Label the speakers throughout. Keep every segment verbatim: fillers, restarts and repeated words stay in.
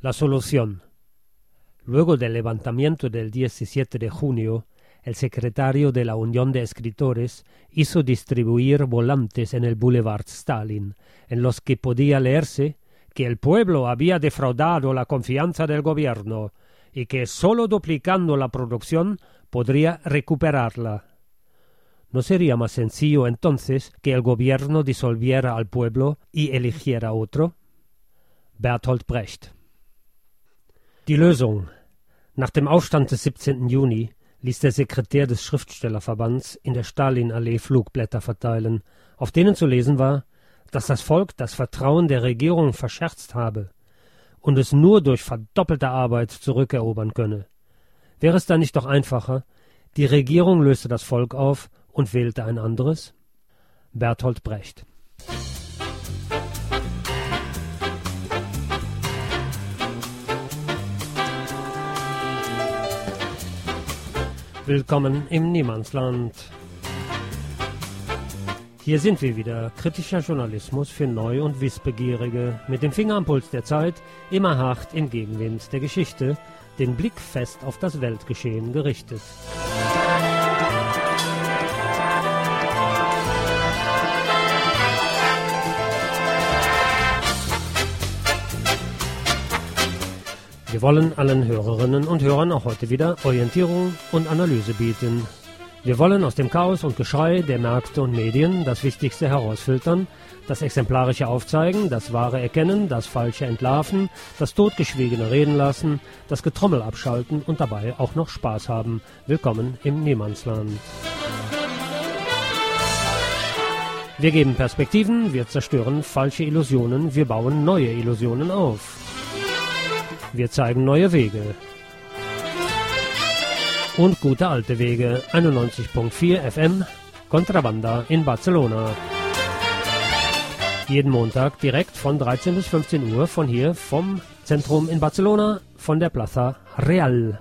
Speaker 1: La solución. Luego del levantamiento del diecisiete de junio, el secretario de la Unión de Escritores hizo distribuir volantes en el Boulevard Stalin, en los que podía leerse que el pueblo había defraudado la confianza del gobierno y que sólo duplicando la producción podría recuperarla. ¿No sería más sencillo entonces que el gobierno disolviera al pueblo y eligiera otro? Bertolt Brecht. Die Lösung. Nach dem Aufstand des siebzehnten Juni ließ der Sekretär des Schriftstellerverbands in der Stalinallee Flugblätter verteilen, auf denen zu lesen war, dass das Volk das Vertrauen der Regierung verscherzt habe und es nur durch verdoppelte Arbeit zurückerobern könne. Wäre es dann nicht doch einfacher, die Regierung löste das Volk auf und wählte ein anderes? Bertolt Brecht. Willkommen im Niemandsland. Hier sind wir wieder, kritischer Journalismus für Neu- und Wissbegierige, mit dem Finger am Puls der Zeit, immer hart im Gegenwind der Geschichte, den Blick fest auf das Weltgeschehen gerichtet. Wir wollen allen Hörerinnen und Hörern auch heute wieder Orientierung und Analyse bieten. Wir wollen aus dem Chaos und Geschrei der Märkte und Medien das Wichtigste herausfiltern, das Exemplarische aufzeigen, das Wahre erkennen, das Falsche entlarven, das Totgeschwiegene reden lassen, das Getrommel abschalten und dabei auch noch Spaß haben. Willkommen im Niemandsland. Wir geben Perspektiven, wir zerstören falsche Illusionen, wir bauen neue Illusionen auf. Wir zeigen neue Wege. Und gute alte Wege. einundneunzig Komma vier F M, Contrabanda in Barcelona. Jeden Montag direkt von dreizehn bis fünfzehn Uhr von hier, vom Zentrum in Barcelona, von der Plaza Real.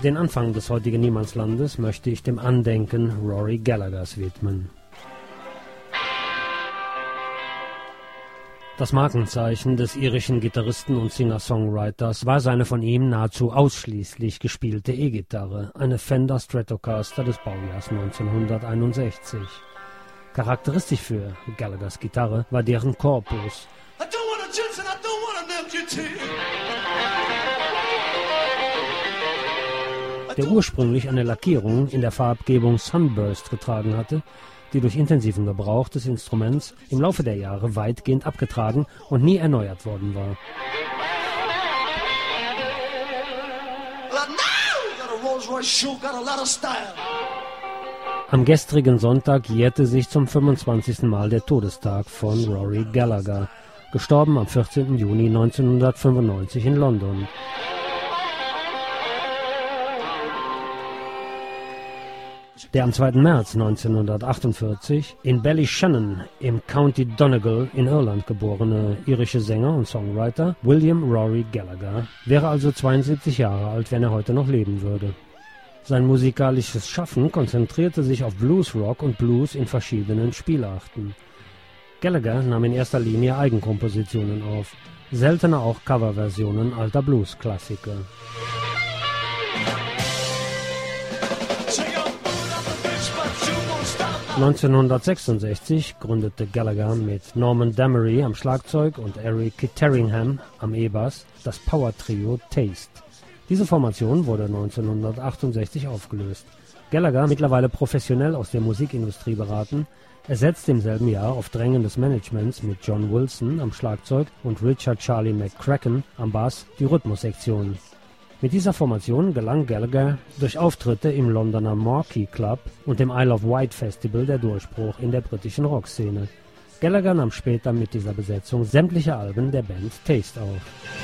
Speaker 1: Den Anfang des heutigen Niemandslandes möchte ich dem Andenken Rory Gallaghers widmen. Das Markenzeichen des irischen Gitarristen und Singer-Songwriters war seine von ihm nahezu ausschließlich gespielte E-Gitarre, eine Fender Stratocaster des Baujahrs neunzehnhunderteinundsechzig. Charakteristisch für Gallaghers Gitarre war deren Korpus. Der ursprünglich eine Lackierung in der Farbgebung Sunburst getragen hatte, die durch intensiven Gebrauch des Instruments im Laufe der Jahre weitgehend abgetragen und nie erneuert worden war. Am gestrigen Sonntag jährte sich zum fünfundzwanzigsten Mal der Todestag von Rory Gallagher, gestorben am vierzehnten Juni neunzehnhundertfünfundneunzig in London. Der am zweiten März neunzehnhundertachtundvierzig in Ballyshannon im County Donegal in Irland geborene irische Sänger und Songwriter William Rory Gallagher wäre also zweiundsiebzig Jahre alt, wenn er heute noch leben würde. Sein musikalisches Schaffen konzentrierte sich auf Bluesrock und Blues in verschiedenen Spielarten. Gallagher nahm in erster Linie Eigenkompositionen auf, seltener auch Coverversionen alter Blues-Klassiker. neunzehnhundertsechsundsechzig gründete Gallagher mit Norman Damery am Schlagzeug und Eric Terringham am E-Bass das Power-Trio Taste. Diese Formation wurde neunzehnhundertachtundsechzig aufgelöst. Gallagher, mittlerweile professionell aus der Musikindustrie beraten, ersetzte im selben Jahr auf Drängen des Managements mit John Wilson am Schlagzeug und Richard Charlie McCracken am Bass die Rhythmussektion. Mit dieser Formation gelang Gallagher durch Auftritte im Londoner Marquee Club und dem Isle of Wight Festival der Durchbruch in der britischen Rockszene. Gallagher nahm später mit dieser Besetzung sämtliche Alben der Band Taste auf.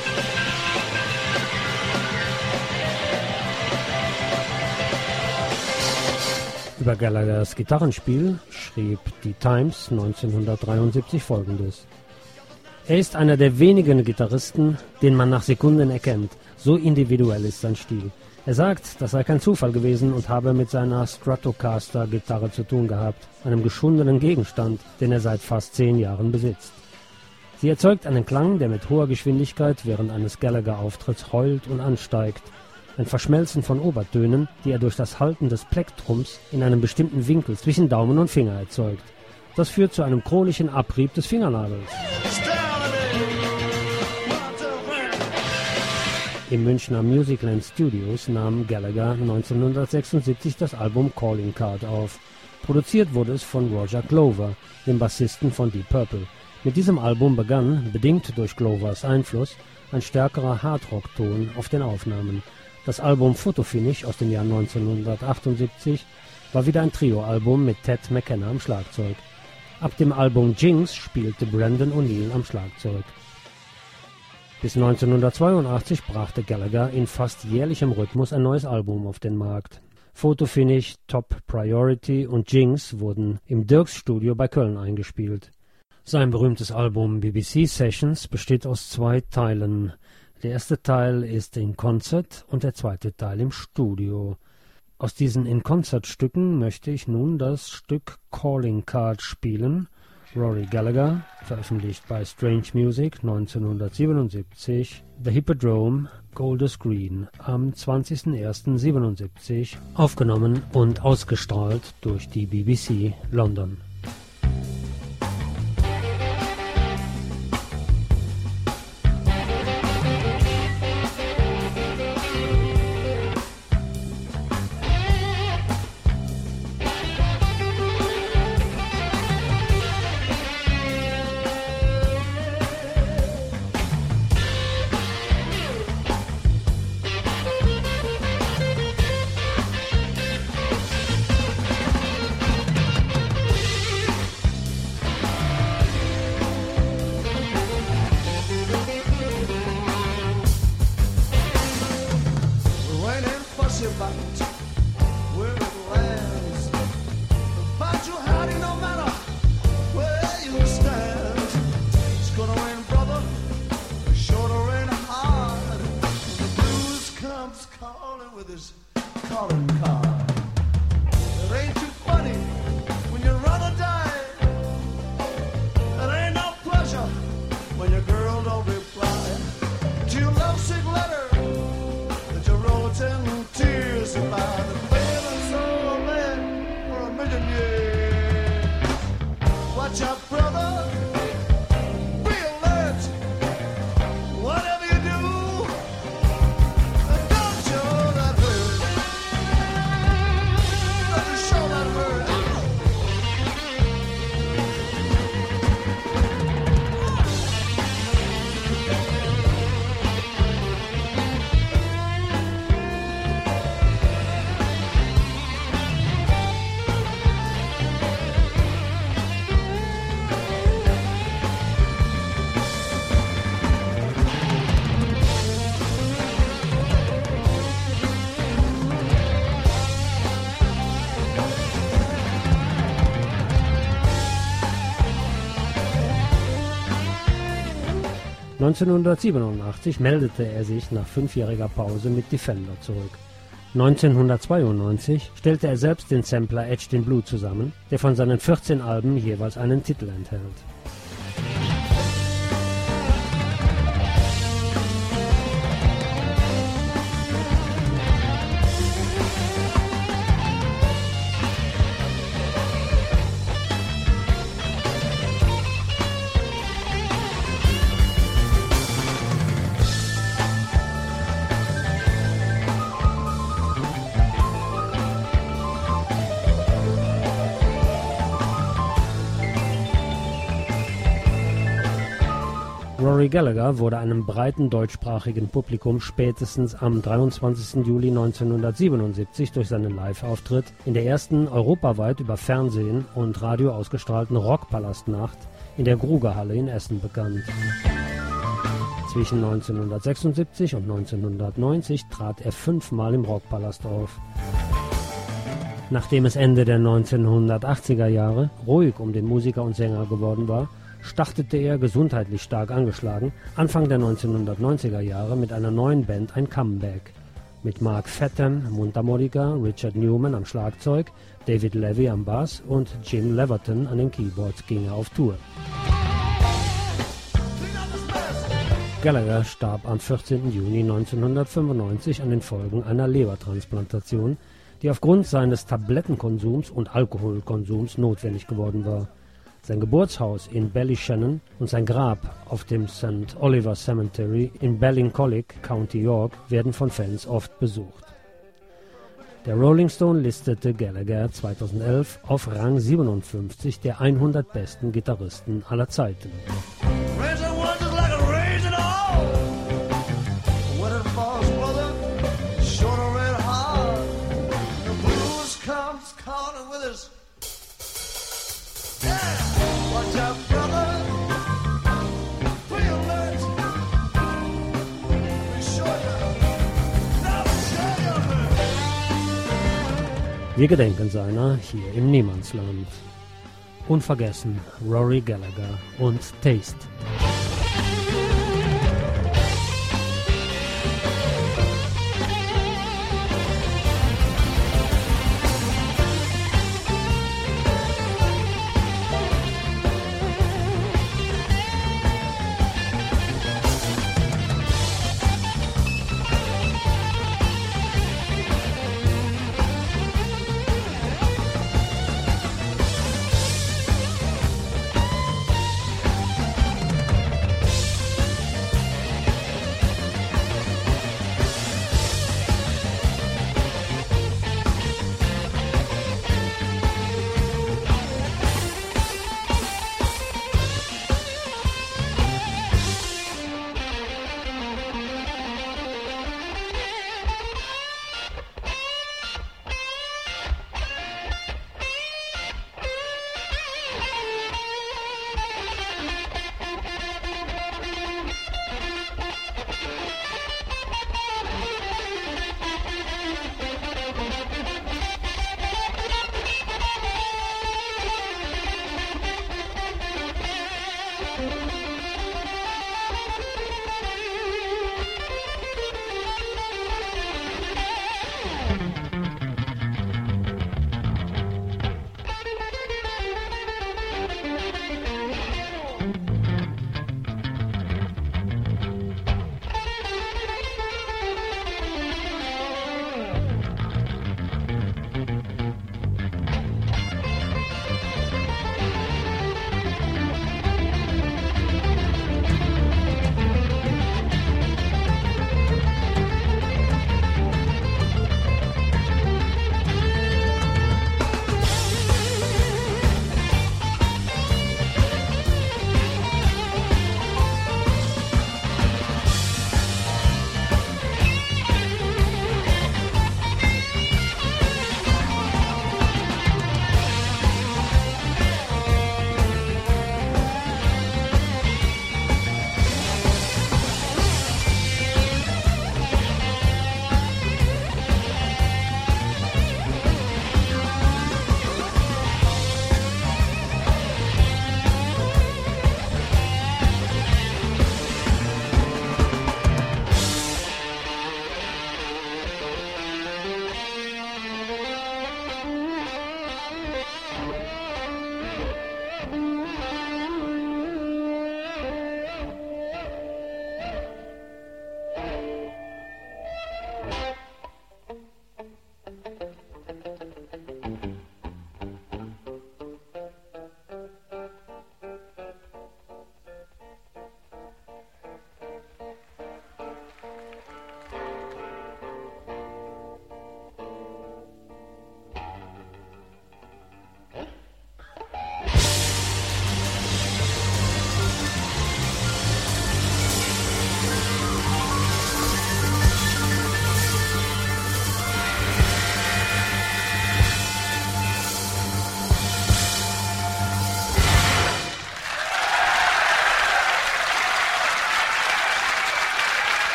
Speaker 1: Über Gallaghers Gitarrenspiel schrieb die Times neunzehnhundertdreiundsiebzig Folgendes: Er ist einer der wenigen Gitarristen, den man nach Sekunden erkennt. So individuell ist sein Stil. Er sagt, das sei kein Zufall gewesen und habe mit seiner Stratocaster-Gitarre zu tun gehabt, einem geschundenen Gegenstand, den er seit fast zehn Jahren besitzt. Sie erzeugt einen Klang, der mit hoher Geschwindigkeit während eines Gallagher-Auftritts heult und ansteigt. Ein Verschmelzen von Obertönen, die er durch das Halten des Plektrums in einem bestimmten Winkel zwischen Daumen und Finger erzeugt. Das führt zu einem chronischen Abrieb des Fingernagels. Im Münchner Musicland Studios nahm Gallagher neunzehnhundertsechsundsiebzig das Album Calling Card auf. Produziert wurde es von Roger Glover, dem Bassisten von Deep Purple. Mit diesem Album begann, bedingt durch Glovers Einfluss, ein stärkerer Hardrock-Ton auf den Aufnahmen. Das Album Photofinish aus dem Jahr neunzehnhundertachtundsiebzig war wieder ein Trio-Album mit Ted McKenna am Schlagzeug. Ab dem Album Jinx spielte Brandon O'Neill am Schlagzeug. Bis neunzehnhundertzweiundachtzig brachte Gallagher in fast jährlichem Rhythmus ein neues Album auf den Markt. Photofinish, Top Priority und Jinx wurden im Dirks Studio bei Köln eingespielt. Sein berühmtes Album B B C Sessions besteht aus zwei Teilen. Der erste Teil ist in Concert und der zweite Teil im Studio. Aus diesen In-Concert-Stücken möchte ich nun das Stück Calling Card spielen. Rory Gallagher, veröffentlicht bei Strange Music neunzehnhundertsiebenundsiebzig, The Hippodrome, Golders Green, am zwanzigsten ersten siebenundsiebzig, aufgenommen und ausgestrahlt durch die B B C London.
Speaker 2: calling card. It ain't too funny when you run or die. It ain't no pleasure when your girl don't reply to your lovesick letter that you wrote in tears about. The feeling's so bad for a million years. Watch out, brother.
Speaker 1: neunzehnhundertsiebenundachtzig meldete er sich nach fünfjähriger Pause mit Defender zurück. neunzehnhundertzweiundneunzig stellte er selbst den Sampler Etched in Blue zusammen, der von seinen vierzehn Alben jeweils einen Titel enthält. Rory Gallagher wurde einem breiten deutschsprachigen Publikum spätestens am dreiundzwanzigsten Juli neunzehnhundertsiebenundsiebzig durch seinen Live-Auftritt in der ersten europaweit über Fernsehen und Radio ausgestrahlten Rockpalastnacht in der Grugerhalle in Essen bekannt. Zwischen neunzehnhundertsechsundsiebzig und neunzehnhundertneunzig trat er fünfmal im Rockpalast auf. Nachdem es Ende der neunzehnhundertachtziger Jahre ruhig um den Musiker und Sänger geworden war, startete er, gesundheitlich stark angeschlagen, Anfang der neunzehnhundertneunziger Jahre mit einer neuen Band ein Comeback. Mit Mark Fetton Mundharmonika, Richard Newman am Schlagzeug, David Levy am Bass und Jim Leverton an den Keyboards ging er auf Tour. Gallagher starb am vierzehnten Juni neunzehnhundertfünfundneunzig an den Folgen einer Lebertransplantation, die aufgrund seines Tablettenkonsums und Alkoholkonsums notwendig geworden war. Sein Geburtshaus in Ballyshannon und sein Grab auf dem Saint Oliver Cemetery in Ballincollig, County York, werden von Fans oft besucht. Der Rolling Stone listete Gallagher zweitausendelf auf Rang siebenundfünfzig der hundert besten Gitarristen aller Zeiten. Wir gedenken seiner hier im Niemandsland. Unvergessen Rory Gallagher und Taste.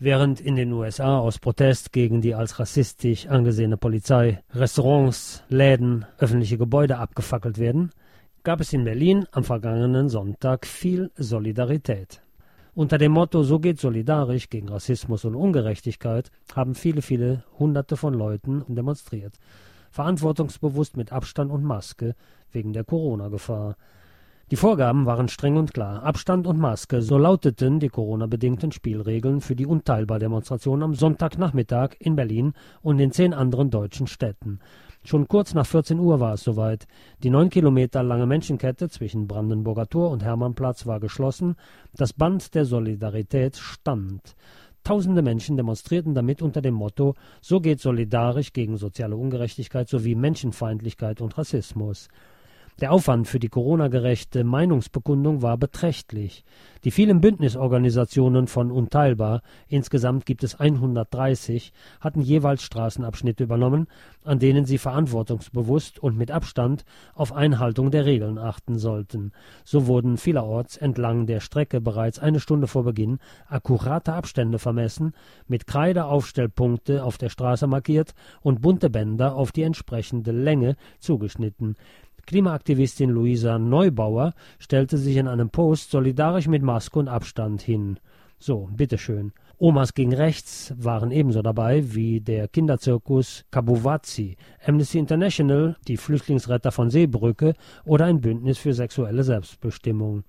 Speaker 1: Während in den U S A aus Protest gegen die als rassistisch angesehene Polizei Restaurants, Läden, öffentliche Gebäude abgefackelt werden, gab es in Berlin am vergangenen Sonntag viel Solidarität. Unter dem Motto »So geht solidarisch gegen Rassismus und Ungerechtigkeit« haben viele, viele Hunderte von Leuten demonstriert. Verantwortungsbewusst mit Abstand und Maske wegen der Corona-Gefahr. Die Vorgaben waren streng und klar. Abstand und Maske, so lauteten die Corona-bedingten Spielregeln für die Unteilbar-Demonstration am Sonntagnachmittag in Berlin und in zehn anderen deutschen Städten. Schon kurz nach vierzehn Uhr war es soweit. Die neun Kilometer lange Menschenkette zwischen Brandenburger Tor und Hermannplatz war geschlossen. Das Band der Solidarität stand. Tausende Menschen demonstrierten damit unter dem Motto »So geht solidarisch gegen soziale Ungerechtigkeit sowie Menschenfeindlichkeit und Rassismus«. Der Aufwand für die Corona-gerechte Meinungsbekundung war beträchtlich. Die vielen Bündnisorganisationen von Unteilbar, insgesamt gibt es hundertdreißig, hatten jeweils Straßenabschnitte übernommen, an denen sie verantwortungsbewusst und mit Abstand auf Einhaltung der Regeln achten sollten. So wurden vielerorts entlang der Strecke bereits eine Stunde vor Beginn akkurate Abstände vermessen, mit Kreide Aufstellpunkte auf der Straße markiert und bunte Bänder auf die entsprechende Länge zugeschnitten. Klimaaktivistin Luisa Neubauer stellte sich in einem Post solidarisch mit Maske und Abstand hin. So, bitteschön. Omas gegen Rechts waren ebenso dabei wie der Kinderzirkus Kabuwazi, Amnesty International, die Flüchtlingsretter von Seebrücke oder ein Bündnis für sexuelle Selbstbestimmung.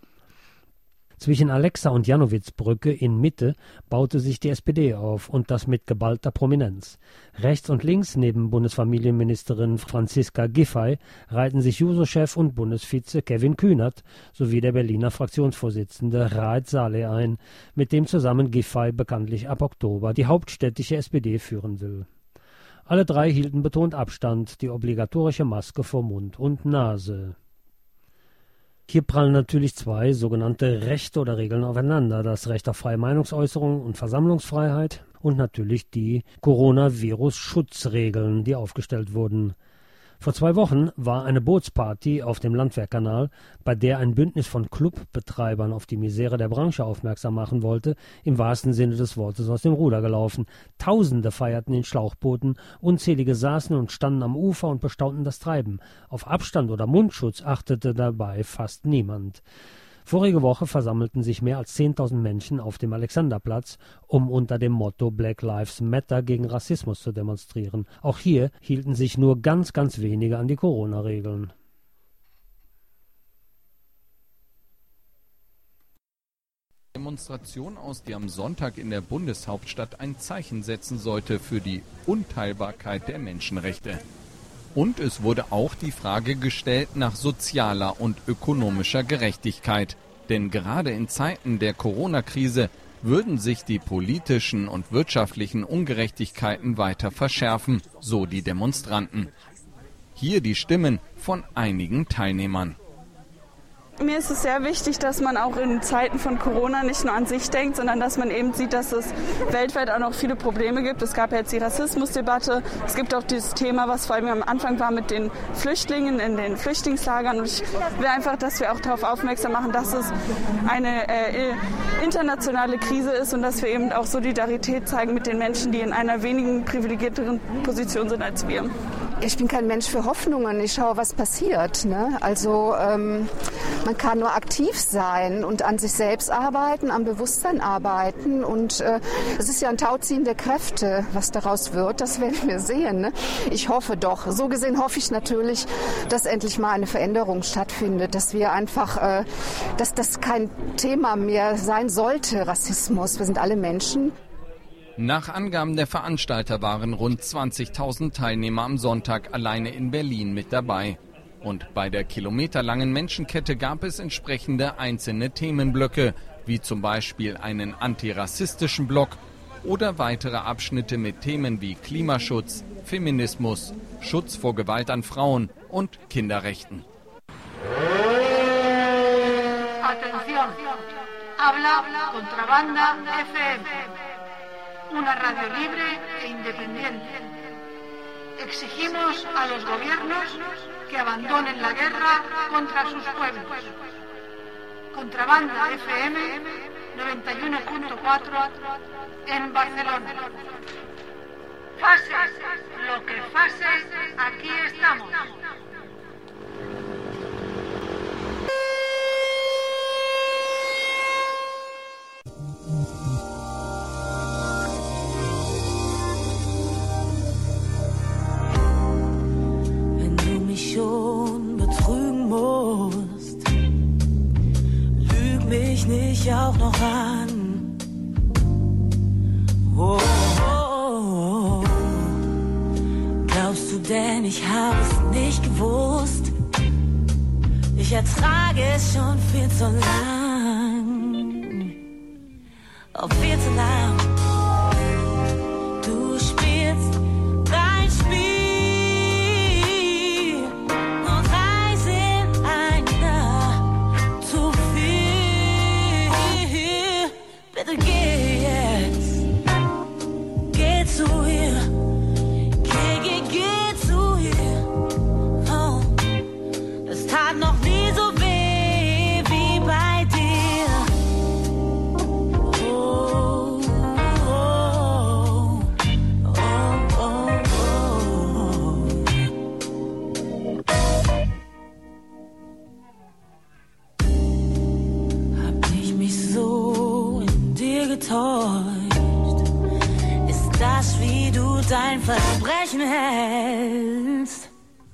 Speaker 1: Zwischen Alexa- und Janowitz-Brücke in Mitte baute sich die S P D auf, und das mit geballter Prominenz. Rechts und links neben Bundesfamilienministerin Franziska Giffey reihten sich Juso-Chef und Bundesvize Kevin Kühnert sowie der Berliner Fraktionsvorsitzende Raed Saleh ein, mit dem zusammen Giffey bekanntlich ab Oktober die hauptstädtische S P D führen will. Alle drei hielten betont Abstand, die obligatorische Maske vor Mund und Nase. Hier prallen natürlich zwei sogenannte Rechte oder Regeln aufeinander, das Recht auf freie Meinungsäußerung und Versammlungsfreiheit und natürlich die Coronavirus-Schutzregeln, die aufgestellt wurden. Vor zwei Wochen war eine Bootsparty auf dem Landwehrkanal, bei der ein Bündnis von Clubbetreibern auf die Misere der Branche aufmerksam machen wollte, im wahrsten Sinne des Wortes aus dem Ruder gelaufen. Tausende feierten in Schlauchbooten, unzählige saßen und standen am Ufer und bestaunten das Treiben. Auf Abstand oder Mundschutz achtete dabei fast niemand. Vorige Woche versammelten sich mehr als zehntausend Menschen auf dem Alexanderplatz, um unter dem Motto Black Lives Matter gegen Rassismus zu demonstrieren. Auch hier hielten sich nur ganz, ganz wenige an die Corona-Regeln.
Speaker 3: Demonstration aus, die am Sonntag in der Bundeshauptstadt ein Zeichen setzen sollte für die Unteilbarkeit der Menschenrechte. Und es wurde auch die Frage gestellt nach sozialer und ökonomischer Gerechtigkeit. Denn gerade in Zeiten der Corona-Krise würden sich die politischen und wirtschaftlichen Ungerechtigkeiten weiter verschärfen, so die Demonstranten. Hier die Stimmen von einigen Teilnehmern.
Speaker 4: Mir ist es sehr wichtig, dass man auch in Zeiten von Corona nicht nur an sich denkt, sondern dass man eben sieht, dass es weltweit auch noch viele Probleme gibt. Es gab ja jetzt die Rassismusdebatte. Es gibt auch dieses Thema, was vor allem am Anfang war mit den Flüchtlingen in den Flüchtlingslagern. Und ich will einfach, dass wir auch darauf aufmerksam machen, dass es eine äh, internationale Krise ist und dass wir eben auch Solidarität zeigen mit den Menschen, die in einer wenigen privilegierteren Position sind als wir.
Speaker 5: Ich bin kein Mensch für Hoffnungen. Ich schaue, was passiert. Ne? Also ähm, man kann nur aktiv sein und an sich selbst arbeiten, am Bewusstsein arbeiten. Und äh, es ist ja ein Tauziehen der Kräfte, was daraus wird. Das werden wir sehen. Ne? Ich hoffe doch. So gesehen hoffe ich natürlich, dass endlich mal eine Veränderung stattfindet, dass wir einfach, äh, dass das kein Thema mehr sein sollte, Rassismus. Wir sind alle Menschen.
Speaker 3: Nach Angaben der Veranstalter waren rund zwanzigtausend Teilnehmer am Sonntag alleine in Berlin mit dabei. Und bei der kilometerlangen Menschenkette gab es entsprechende einzelne Themenblöcke, wie zum Beispiel einen antirassistischen Block oder weitere Abschnitte mit Themen wie Klimaschutz, Feminismus, Schutz vor Gewalt an Frauen und Kinderrechten.
Speaker 6: Atención, habla Contrabanda F M. Una radio libre e independiente. Exigimos a los gobiernos que abandonen la guerra contra sus pueblos. Contrabanda F M noventa y uno punto cuatro en Barcelona. Fase, lo que fase, aquí estamos.
Speaker 7: Wenn du mich schon betrügen musst, lüg mich nicht auch noch an. Oh, oh, oh. Glaubst du denn, ich habe es nicht gewusst? Ich ertrage es schon viel zu lang. Oh, viel zu lang. Du spielst dein Spiel und drei sind einer zu viel. Bitte geh jetzt, geh zu ihr, geh, geh, geh zu ihr. Oh, das tat noch nie so weh wie bei dir. Oh, oh, oh, oh, oh. Hab ich mich so in dir getäuscht? Ist das, wie du dein Versprechen hältst?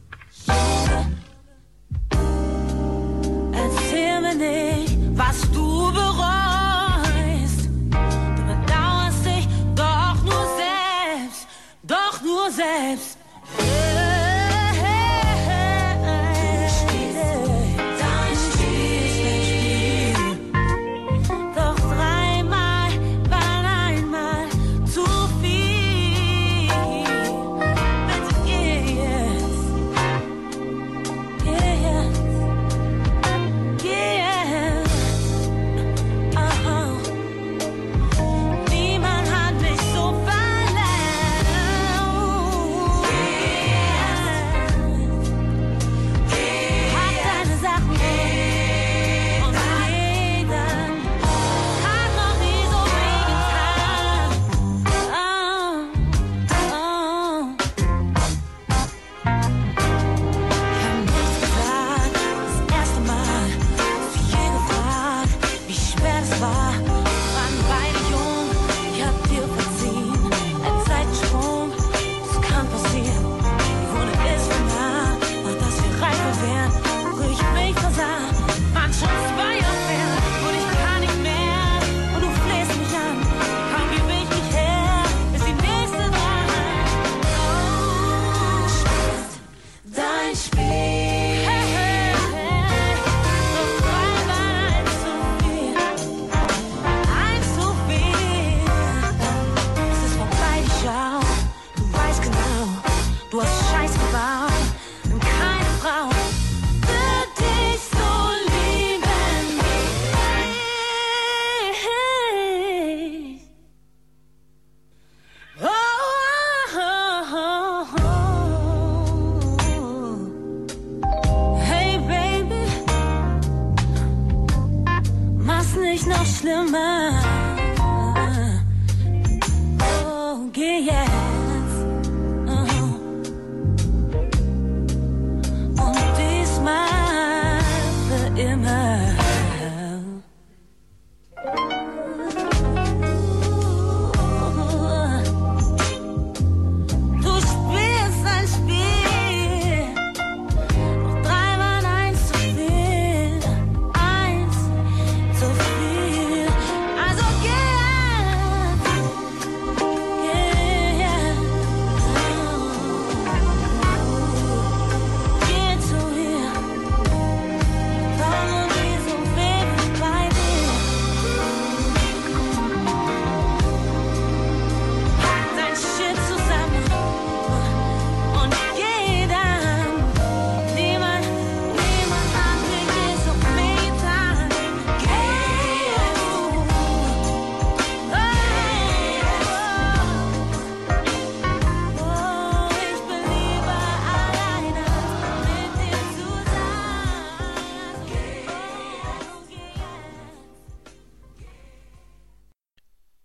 Speaker 7: Erzähl mir nicht, was du bereust. Du bedauerst dich doch nur selbst, doch nur selbst. Dein Spiel. Doch dreimal war einmal zu viel. Bitte geh jetzt, geh jetzt, geh jetzt. Aha. Niemand hat mich so verletzt. Pack deine Sachen und geh dann. Hat noch nie so weh getan. Oh, oh. Ich hab nichts gesagt, das erste Mal. Hast du je gefragt, wie schwer es war? Wir waren beide jung, ich hab dir verziehen. Ein Zeitsprung, das kann passieren. Die Wunde ist für nah, noch dass wir reifer wären. Wo ich mich versah, waren schon zwei Affären. Und ich kann nicht mehr, und du flehst mich an. Kaum gebe ich mich her, ist die nächste dran. Oh, spielst dein Spiel. Hey, hey, hey. Doch dreimal eins zu viel. Eins zu viel. Es ist vorbei, die Schau. Du weißt genau, du hast Scheiß gebaut. Und keine Frau wird dich so lieben wie ich. Oh, oh, oh, oh. Hey, Baby, mach's nicht noch schlimmer. Oh, geh jetzt. Oh. Und diesmal für immer. Du spielst ein Spiel. Doch dreimal eins zu viel. Eins zu viel. Also geh jetzt. Geh jetzt.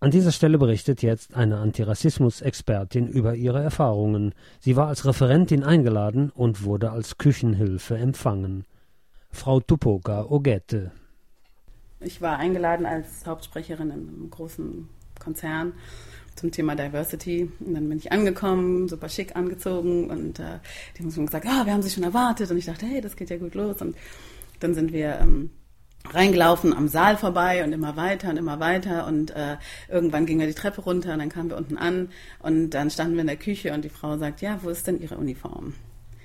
Speaker 1: An dieser Stelle berichtet jetzt eine Antirassismus-Expertin über ihre Erfahrungen. Sie war als Referentin eingeladen und wurde als Küchenhilfe empfangen. Frau Tupoka Ogette.
Speaker 4: Ich war eingeladen als Hauptsprecherin in einem großen Konzern zum Thema Diversity. Und dann bin ich angekommen, super schick angezogen und äh, die haben schon gesagt, ah, wir haben Sie schon erwartet. Und ich dachte, hey, das geht ja gut los. Und dann sind wir ähm, reingelaufen, am Saal vorbei und immer weiter und immer weiter. Und äh, irgendwann gingen wir die Treppe runter und dann kamen wir unten an. Und dann standen wir in der Küche und die Frau sagt, ja, wo ist denn Ihre Uniform?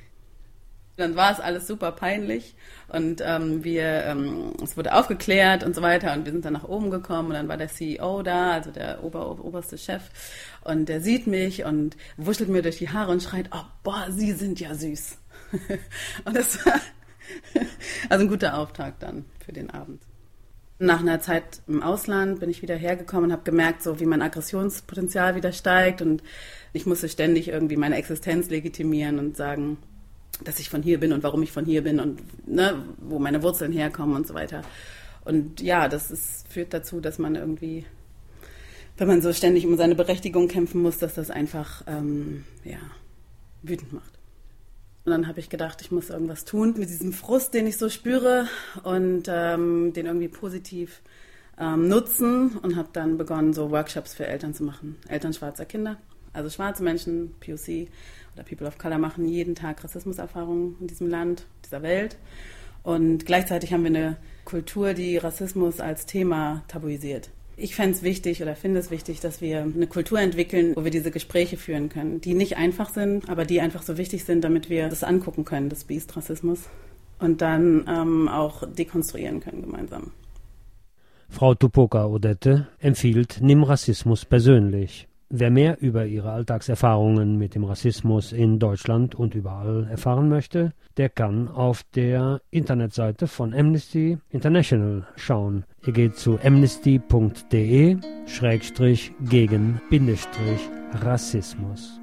Speaker 4: Dann war es alles super peinlich und ähm, wir, ähm, es wurde aufgeklärt und so weiter und wir sind dann nach oben gekommen und dann war der C E O da, also der Ober, oberste Chef und der sieht mich und wuschelt mir durch die Haare und schreit, oh, boah, Sie sind ja süß. Und das war also ein guter Auftakt dann für den Abend. Nach einer Zeit im Ausland bin ich wieder hergekommen und habe gemerkt, so wie mein Aggressionspotenzial wieder steigt und ich musste ständig irgendwie meine Existenz legitimieren und sagen, dass ich von hier bin und warum ich von hier bin und ne, wo meine Wurzeln herkommen und so weiter. Und ja, das ist, führt dazu, dass man irgendwie, wenn man so ständig um seine Berechtigung kämpfen muss, dass das einfach ähm, ja, wütend macht. Und dann habe ich gedacht, ich muss irgendwas tun mit diesem Frust, den ich so spüre und ähm, den irgendwie positiv ähm, nutzen und habe dann begonnen, so Workshops für Eltern zu machen. Eltern schwarzer Kinder, also schwarze Menschen, P O C oder People of Color machen jeden Tag Rassismuserfahrungen in diesem Land, dieser Welt. Und gleichzeitig haben wir eine Kultur, die Rassismus als Thema tabuisiert. Ich fände es wichtig oder finde es wichtig, dass wir eine Kultur entwickeln, wo wir diese Gespräche führen können, die nicht einfach sind, aber die einfach so wichtig sind, damit wir das angucken können, das Biest Rassismus, und dann ähm, auch dekonstruieren können gemeinsam.
Speaker 1: Frau Tupoka Ogette empfiehlt Nimm Rassismus persönlich. Wer mehr über ihre Alltagserfahrungen mit dem Rassismus in Deutschland und überall erfahren möchte, der kann auf der Internetseite von Amnesty International schauen. Ihr geht zu amnesty punkt de schrägstrich gegen Bindestrich Rassismus.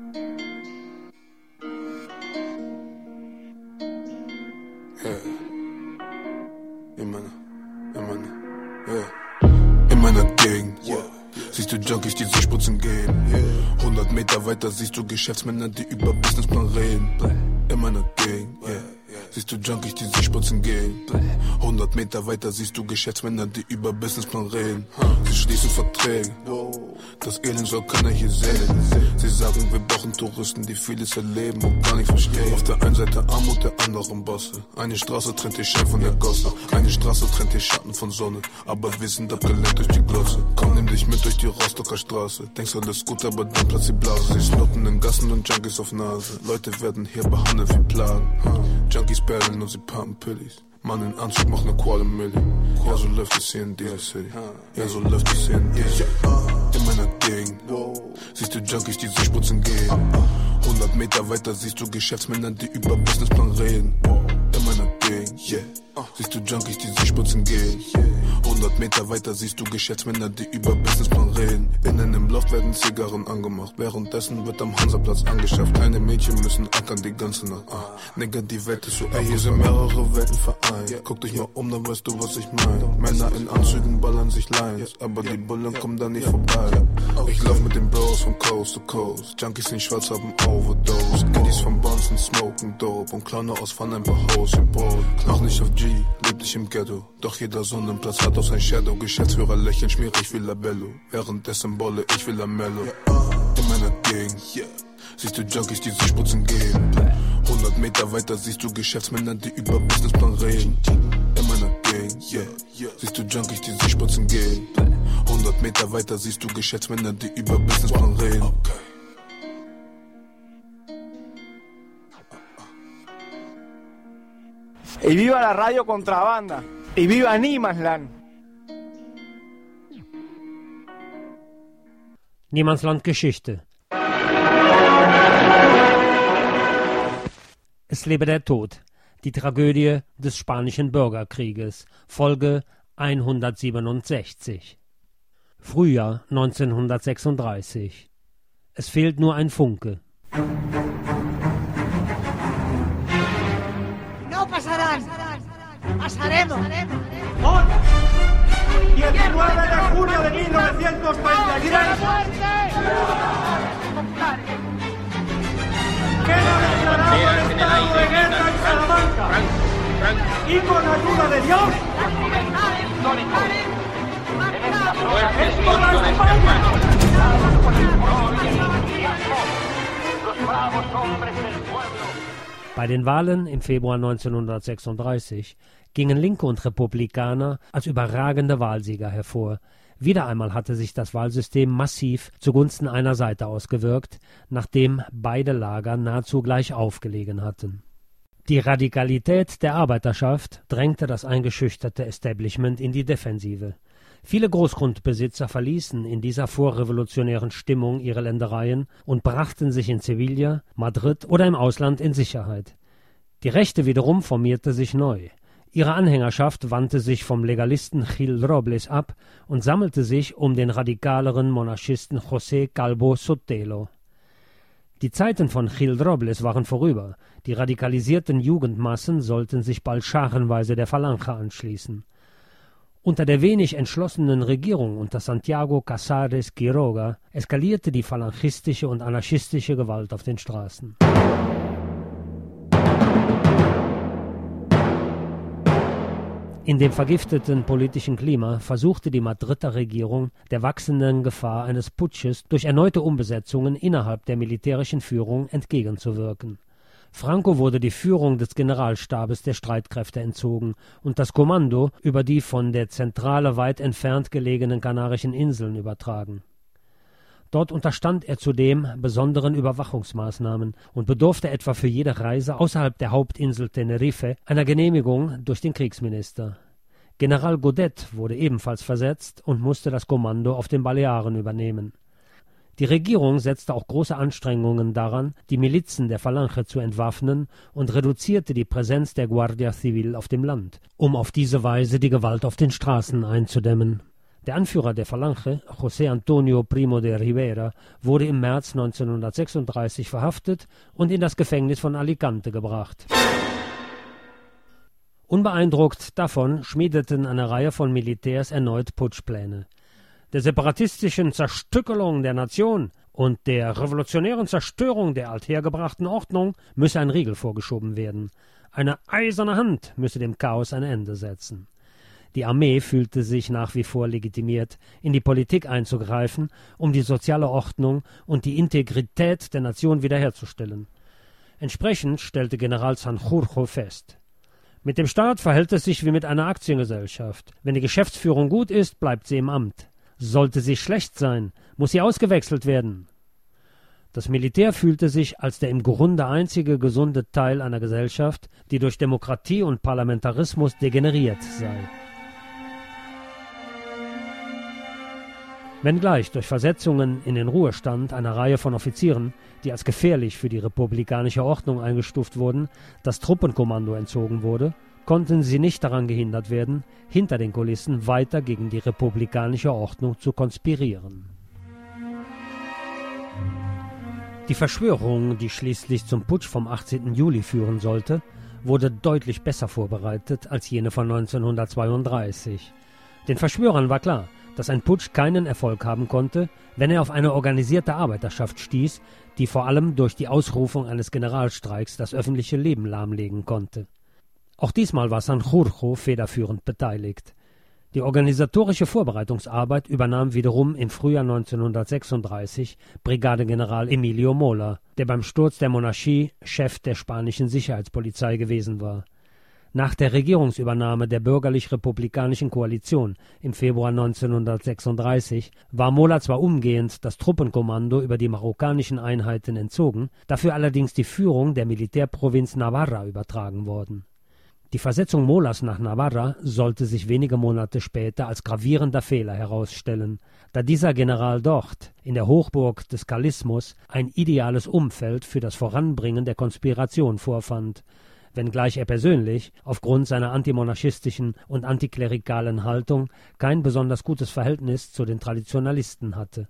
Speaker 8: In meiner, in meiner, yeah. In meiner Gegend, yeah. Siehst du Junkies, die sich spritzen gehen. hundert Meter weiter siehst du Geschäftsmänner, die über Businessplan reden. In meiner Gegend, yeah. Siehst du Junkies, die sich spritzen gehen. hundert Meter weiter siehst du Geschäftsmänner, die über Businessplan reden. Sie schließen Verträge. Das Elend soll keiner hier sehen. Sie sagen, wir brauchen Touristen, die vieles erleben und gar nicht verstehen. Auf der einen Seite Armut, der anderen Bosse. Eine Straße trennt den Schein von der Gosse. Eine Straße trennt den Schatten von Sonne. Aber wir sind abgelenkt durch die Glotze. Komm, nimm dich mit durch die Rostocker Straße. Denkst alles gut, aber dann platzt die Blase. Sie snotten in Gassen und Junkies auf Nase. Leute werden hier behandelt wie Plagen. Junkies perlen und sie pumpen Pillis. Mann in Anzug macht ne Quarter Million. Ja, so läuft es hier in dieser City. Ja, so läuft es hier in dieser City. In meiner Gegend siehst du Junkies, die sich spritzen gehen. hundert Meter weiter siehst du Geschäftsmänner, die über Businessplan reden. In meiner Gegend, yeah. Siehst du Junkies, die sich spritzen gehen. hundert Meter weiter siehst du Geschäftsmänner, die über Businessplan reden. Innen im Loft werden Zigarren angemacht. Währenddessen wird am Hansaplatz angeschafft. Kleine Mädchen müssen ackern die ganze Nacht. Ah, Nigga, die Welt ist so ey, hier sind mehrere Welten vereint. Guck dich mal um, dann weißt du, was ich mein. Männer in Anzügen ballern sich Lines, aber die Bullen kommen da nicht vorbei. Ich lauf mit den Bros von Coast to Coast. Junkies in Schwarz haben Overdose. Kiddies von Bonzen smoken dope. Und Clowner aus Fun einfach Hose und Brot. Noch nicht auf G, leb dich im Ghetto. Doch jeder Sonnenplatz hat auch sein Shadow. Geschäftsführer lächeln schmierig wie Labello. Währenddessen bolle ich wie Lamello. In meiner Gegend, siehst du Junkies, die sich spritzen gehen. hundert Meter weiter siehst du Geschäftsmänner, die über Businessplan reden. In meiner Gegend, yeah. Siehst du Junkies, die sich spritzen gehen. hundert Meter weiter siehst du Geschäftsmänner, die über Businessplan reden. Okay.
Speaker 9: Y viva la radio Contrabanda. Y viva Niemandsland.
Speaker 1: Niemandsland Geschichte. Es lebe der Tod. Die Tragödie des Spanischen Bürgerkrieges. Folge hundertsiebenundsechzig. Frühjahr neunzehnhundertsechsunddreißig. Es fehlt nur ein Funke.
Speaker 6: No pasarán. Pasaremos.
Speaker 9: Tierra nueve de junio de mil novecientos treinta y tres queda declarado el estado de guerra en Salamanca y con ayuda de Dios es por la España.
Speaker 1: Bei den Wahlen im Februar neunzehnhundertsechsunddreißig gingen Linke und Republikaner als überragende Wahlsieger hervor. Wieder einmal hatte sich das Wahlsystem massiv zugunsten einer Seite ausgewirkt, nachdem beide Lager nahezu gleich aufgelegen hatten. Die Radikalität der Arbeiterschaft drängte das eingeschüchterte Establishment in die Defensive. Viele Großgrundbesitzer verließen in dieser vorrevolutionären Stimmung ihre Ländereien und brachten sich in Sevilla, Madrid oder im Ausland in Sicherheit. Die Rechte wiederum formierte sich neu. Ihre Anhängerschaft wandte sich vom Legalisten Gil Robles ab und sammelte sich um den radikaleren Monarchisten José Calvo Sotelo. Die Zeiten von Gil Robles waren vorüber. Die radikalisierten Jugendmassen sollten sich bald scharenweise der Falange anschließen. Unter der wenig entschlossenen Regierung unter Santiago Casares Quiroga eskalierte die phalangistische und anarchistische Gewalt auf den Straßen. In dem vergifteten politischen Klima versuchte die Madrider Regierung der wachsenden Gefahr eines Putsches durch erneute Umbesetzungen innerhalb der militärischen Führung entgegenzuwirken. Franco wurde die Führung des Generalstabes der Streitkräfte entzogen und das Kommando über die von der Zentrale weit entfernt gelegenen Kanarischen Inseln übertragen. Dort unterstand er zudem besonderen Überwachungsmaßnahmen und bedurfte etwa für jede Reise außerhalb der Hauptinsel Tenerife einer Genehmigung durch den Kriegsminister. General Godet wurde ebenfalls versetzt und musste das Kommando auf den Balearen übernehmen. Die Regierung setzte auch große Anstrengungen daran, die Milizen der Falange zu entwaffnen und reduzierte die Präsenz der Guardia Civil auf dem Land, um auf diese Weise die Gewalt auf den Straßen einzudämmen. Der Anführer der Falange, José Antonio Primo de Rivera, wurde im März neunzehnhundertsechsunddreißig verhaftet und in das Gefängnis von Alicante gebracht. Unbeeindruckt davon schmiedeten eine Reihe von Militärs erneut Putschpläne. Der separatistischen Zerstückelung der Nation und der revolutionären Zerstörung der althergebrachten Ordnung müsse ein Riegel vorgeschoben werden. Eine eiserne Hand müsse dem Chaos ein Ende setzen. Die Armee fühlte sich nach wie vor legitimiert, in die Politik einzugreifen, um die soziale Ordnung und die Integrität der Nation wiederherzustellen. Entsprechend stellte General Sanjurjo fest: Mit dem Staat verhält es sich wie mit einer Aktiengesellschaft. Wenn die Geschäftsführung gut ist, bleibt sie im Amt. Sollte sie schlecht sein, muss sie ausgewechselt werden. Das Militär fühlte sich als der im Grunde einzige gesunde Teil einer Gesellschaft, die durch Demokratie und Parlamentarismus degeneriert sei. Wenngleich durch Versetzungen in den Ruhestand einer Reihe von Offizieren, die als gefährlich für die republikanische Ordnung eingestuft wurden, das Truppenkommando entzogen wurde, konnten sie nicht daran gehindert werden, hinter den Kulissen weiter gegen die republikanische Ordnung zu konspirieren. Die Verschwörung, die schließlich zum Putsch vom achtzehnten Juli führen sollte, wurde deutlich besser vorbereitet als jene von neunzehnhundertzweiunddreißig. Den Verschwörern war klar, dass ein Putsch keinen Erfolg haben konnte, wenn er auf eine organisierte Arbeiterschaft stieß, die vor allem durch die Ausrufung eines Generalstreiks das öffentliche Leben lahmlegen konnte. Auch diesmal war Sanjurjo federführend beteiligt. Die organisatorische Vorbereitungsarbeit übernahm wiederum im Frühjahr neunzehnhundertsechsunddreißig Brigadegeneral Emilio Mola, der beim Sturz der Monarchie Chef der spanischen Sicherheitspolizei gewesen war. Nach der Regierungsübernahme der bürgerlich-republikanischen Koalition im Februar neunzehnhundertsechsunddreißig war Mola zwar umgehend das Truppenkommando über die marokkanischen Einheiten entzogen, dafür allerdings die Führung der Militärprovinz Navarra übertragen worden. Die Versetzung Molas nach Navarra sollte sich wenige Monate später als gravierender Fehler herausstellen, da dieser General dort, in der Hochburg des Carlismus, ein ideales Umfeld für das Voranbringen der Konspiration vorfand, wenngleich er persönlich, aufgrund seiner antimonarchistischen und antiklerikalen Haltung, kein besonders gutes Verhältnis zu den Traditionalisten hatte.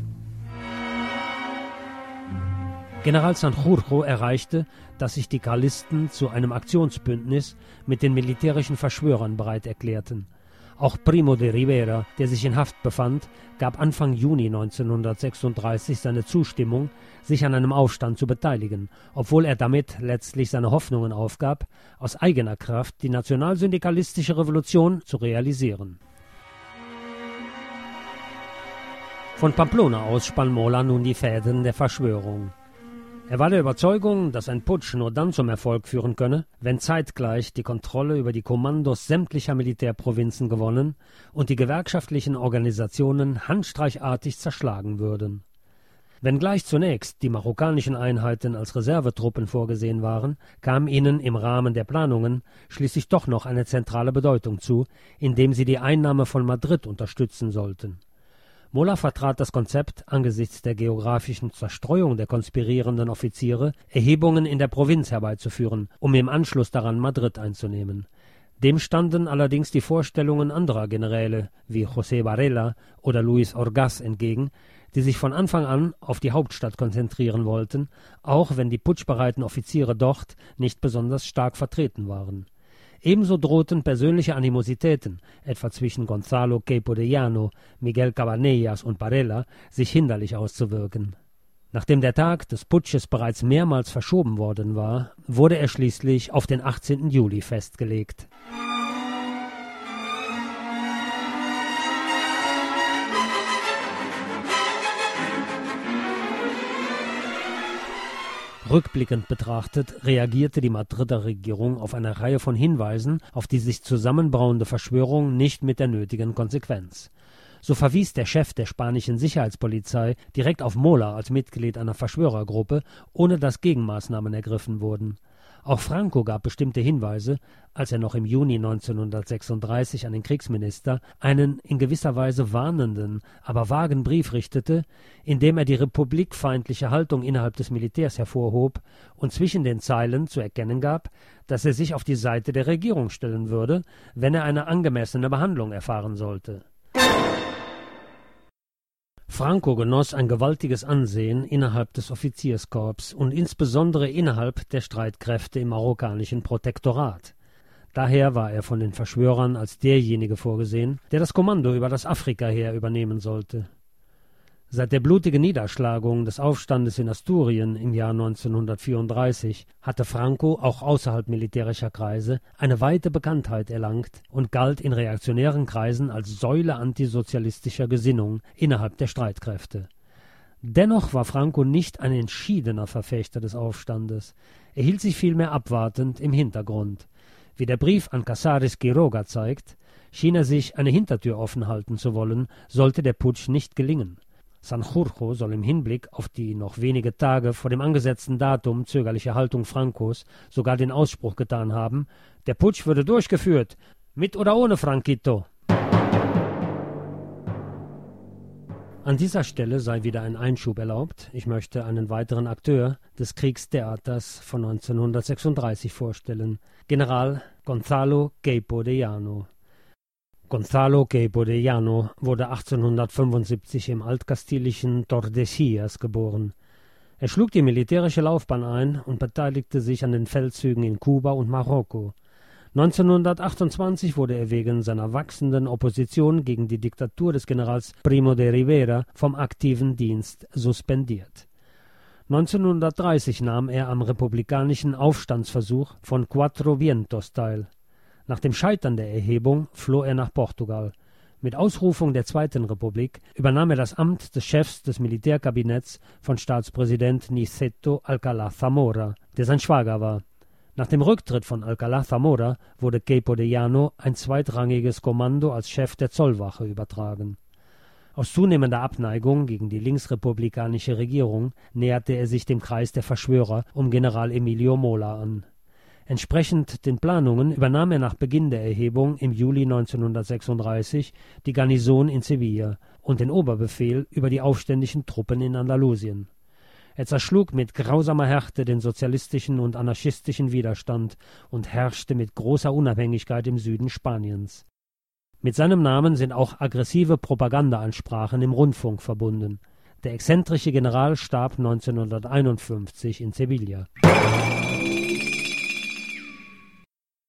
Speaker 1: General Sanjurjo erreichte, dass sich die Carlisten zu einem Aktionsbündnis mit den militärischen Verschwörern bereit erklärten. Auch Primo de Rivera, der sich in Haft befand, gab Anfang Juni neunzehnhundertsechsunddreißig seine Zustimmung, sich an einem Aufstand zu beteiligen, obwohl er damit letztlich seine Hoffnungen aufgab, aus eigener Kraft die nationalsyndikalistische Revolution zu realisieren. Von Pamplona aus spann Mola nun die Fäden der Verschwörung. Er war der Überzeugung, dass ein Putsch nur dann zum Erfolg führen könne, wenn zeitgleich die Kontrolle über die Kommandos sämtlicher Militärprovinzen gewonnen und die gewerkschaftlichen Organisationen handstreichartig zerschlagen würden. Wenngleich zunächst die marokkanischen Einheiten als Reservetruppen vorgesehen waren, kam ihnen im Rahmen der Planungen schließlich doch noch eine zentrale Bedeutung zu, indem sie die Einnahme von Madrid unterstützen sollten. Mola vertrat das Konzept, angesichts der geografischen Zerstreuung der konspirierenden Offiziere Erhebungen in der Provinz herbeizuführen, um im Anschluss daran Madrid einzunehmen. Dem standen allerdings die Vorstellungen anderer Generäle wie José Varela oder Luis Orgaz entgegen, die sich von Anfang an auf die Hauptstadt konzentrieren wollten, auch wenn die putschbereiten Offiziere dort nicht besonders stark vertreten waren. Ebenso drohten persönliche Animositäten, etwa zwischen Gonzalo Queipo de Llano, Miguel Cabanellas und Varela, sich hinderlich auszuwirken. Nachdem der Tag des Putsches bereits mehrmals verschoben worden war, wurde er schließlich auf den achtzehnten Juli festgelegt. Rückblickend betrachtet reagierte die Madrider Regierung auf eine Reihe von Hinweisen auf die sich zusammenbrauende Verschwörung nicht mit der nötigen Konsequenz. So verwies der Chef der spanischen Sicherheitspolizei direkt auf Mola als Mitglied einer Verschwörergruppe, ohne dass Gegenmaßnahmen ergriffen wurden. Auch Franco gab bestimmte Hinweise, als er noch im Juni neunzehnhundertsechsunddreißig an den Kriegsminister einen in gewisser Weise warnenden, aber vagen Brief richtete, in dem er die republikfeindliche Haltung innerhalb des Militärs hervorhob und zwischen den Zeilen zu erkennen gab, dass er sich auf die Seite der Regierung stellen würde, wenn er eine angemessene Behandlung erfahren sollte. Franco genoss ein gewaltiges Ansehen innerhalb des Offizierskorps und insbesondere innerhalb der Streitkräfte im marokkanischen Protektorat. Daher war er von den Verschwörern als derjenige vorgesehen, der das Kommando über das Afrikaheer übernehmen sollte. Seit der blutigen Niederschlagung des Aufstandes in Asturien im Jahr neunzehnhundertvierunddreißig hatte Franco auch außerhalb militärischer Kreise eine weite Bekanntheit erlangt und galt in reaktionären Kreisen als Säule antisozialistischer Gesinnung innerhalb der Streitkräfte. Dennoch war Franco nicht ein entschiedener Verfechter des Aufstandes. Er hielt sich vielmehr abwartend im Hintergrund. Wie der Brief an Casares Quiroga zeigt, schien er sich eine Hintertür offen halten zu wollen, sollte der Putsch nicht gelingen. Sanjurjo soll im Hinblick auf die noch wenige Tage vor dem angesetzten Datum zögerliche Haltung Francos sogar den Ausspruch getan haben, der Putsch würde durchgeführt, mit oder ohne Franquito. An dieser Stelle sei wieder ein Einschub erlaubt. Ich möchte einen weiteren Akteur des Kriegstheaters von neunzehnhundertsechsunddreißig vorstellen, General Gonzalo Queipo de Llano. Gonzalo Queipo de Llano wurde achtzehnhundertfünfundsiebzig im altkastilischen Tordesillas geboren. Er schlug die militärische Laufbahn ein und beteiligte sich an den Feldzügen in Kuba und Marokko. neunzehnhundertachtundzwanzig wurde er wegen seiner wachsenden Opposition gegen die Diktatur des Generals Primo de Rivera vom aktiven Dienst suspendiert. neunzehnhundertdreißig nahm er am republikanischen Aufstandsversuch von Cuatro Vientos teil. Nach dem Scheitern der Erhebung floh er nach Portugal. Mit Ausrufung der Zweiten Republik übernahm er das Amt des Chefs des Militärkabinetts von Staatspräsident Niceto Alcalá Zamora, der sein Schwager war. Nach dem Rücktritt von Alcalá Zamora wurde Queipo de Llano ein zweitrangiges Kommando als Chef der Zollwache übertragen. Aus zunehmender Abneigung gegen die linksrepublikanische Regierung näherte er sich dem Kreis der Verschwörer um General Emilio Mola an. Entsprechend den Planungen übernahm er nach Beginn der Erhebung im Juli neunzehnhundertsechsunddreißig die Garnison in Sevilla und den Oberbefehl über die aufständischen Truppen in Andalusien. Er zerschlug mit grausamer Härte den sozialistischen und anarchistischen Widerstand und herrschte mit großer Unabhängigkeit im Süden Spaniens. Mit seinem Namen sind auch aggressive Propagandaansprachen im Rundfunk verbunden. Der exzentrische General starb neunzehnhunderteinundfünfzig in Sevilla.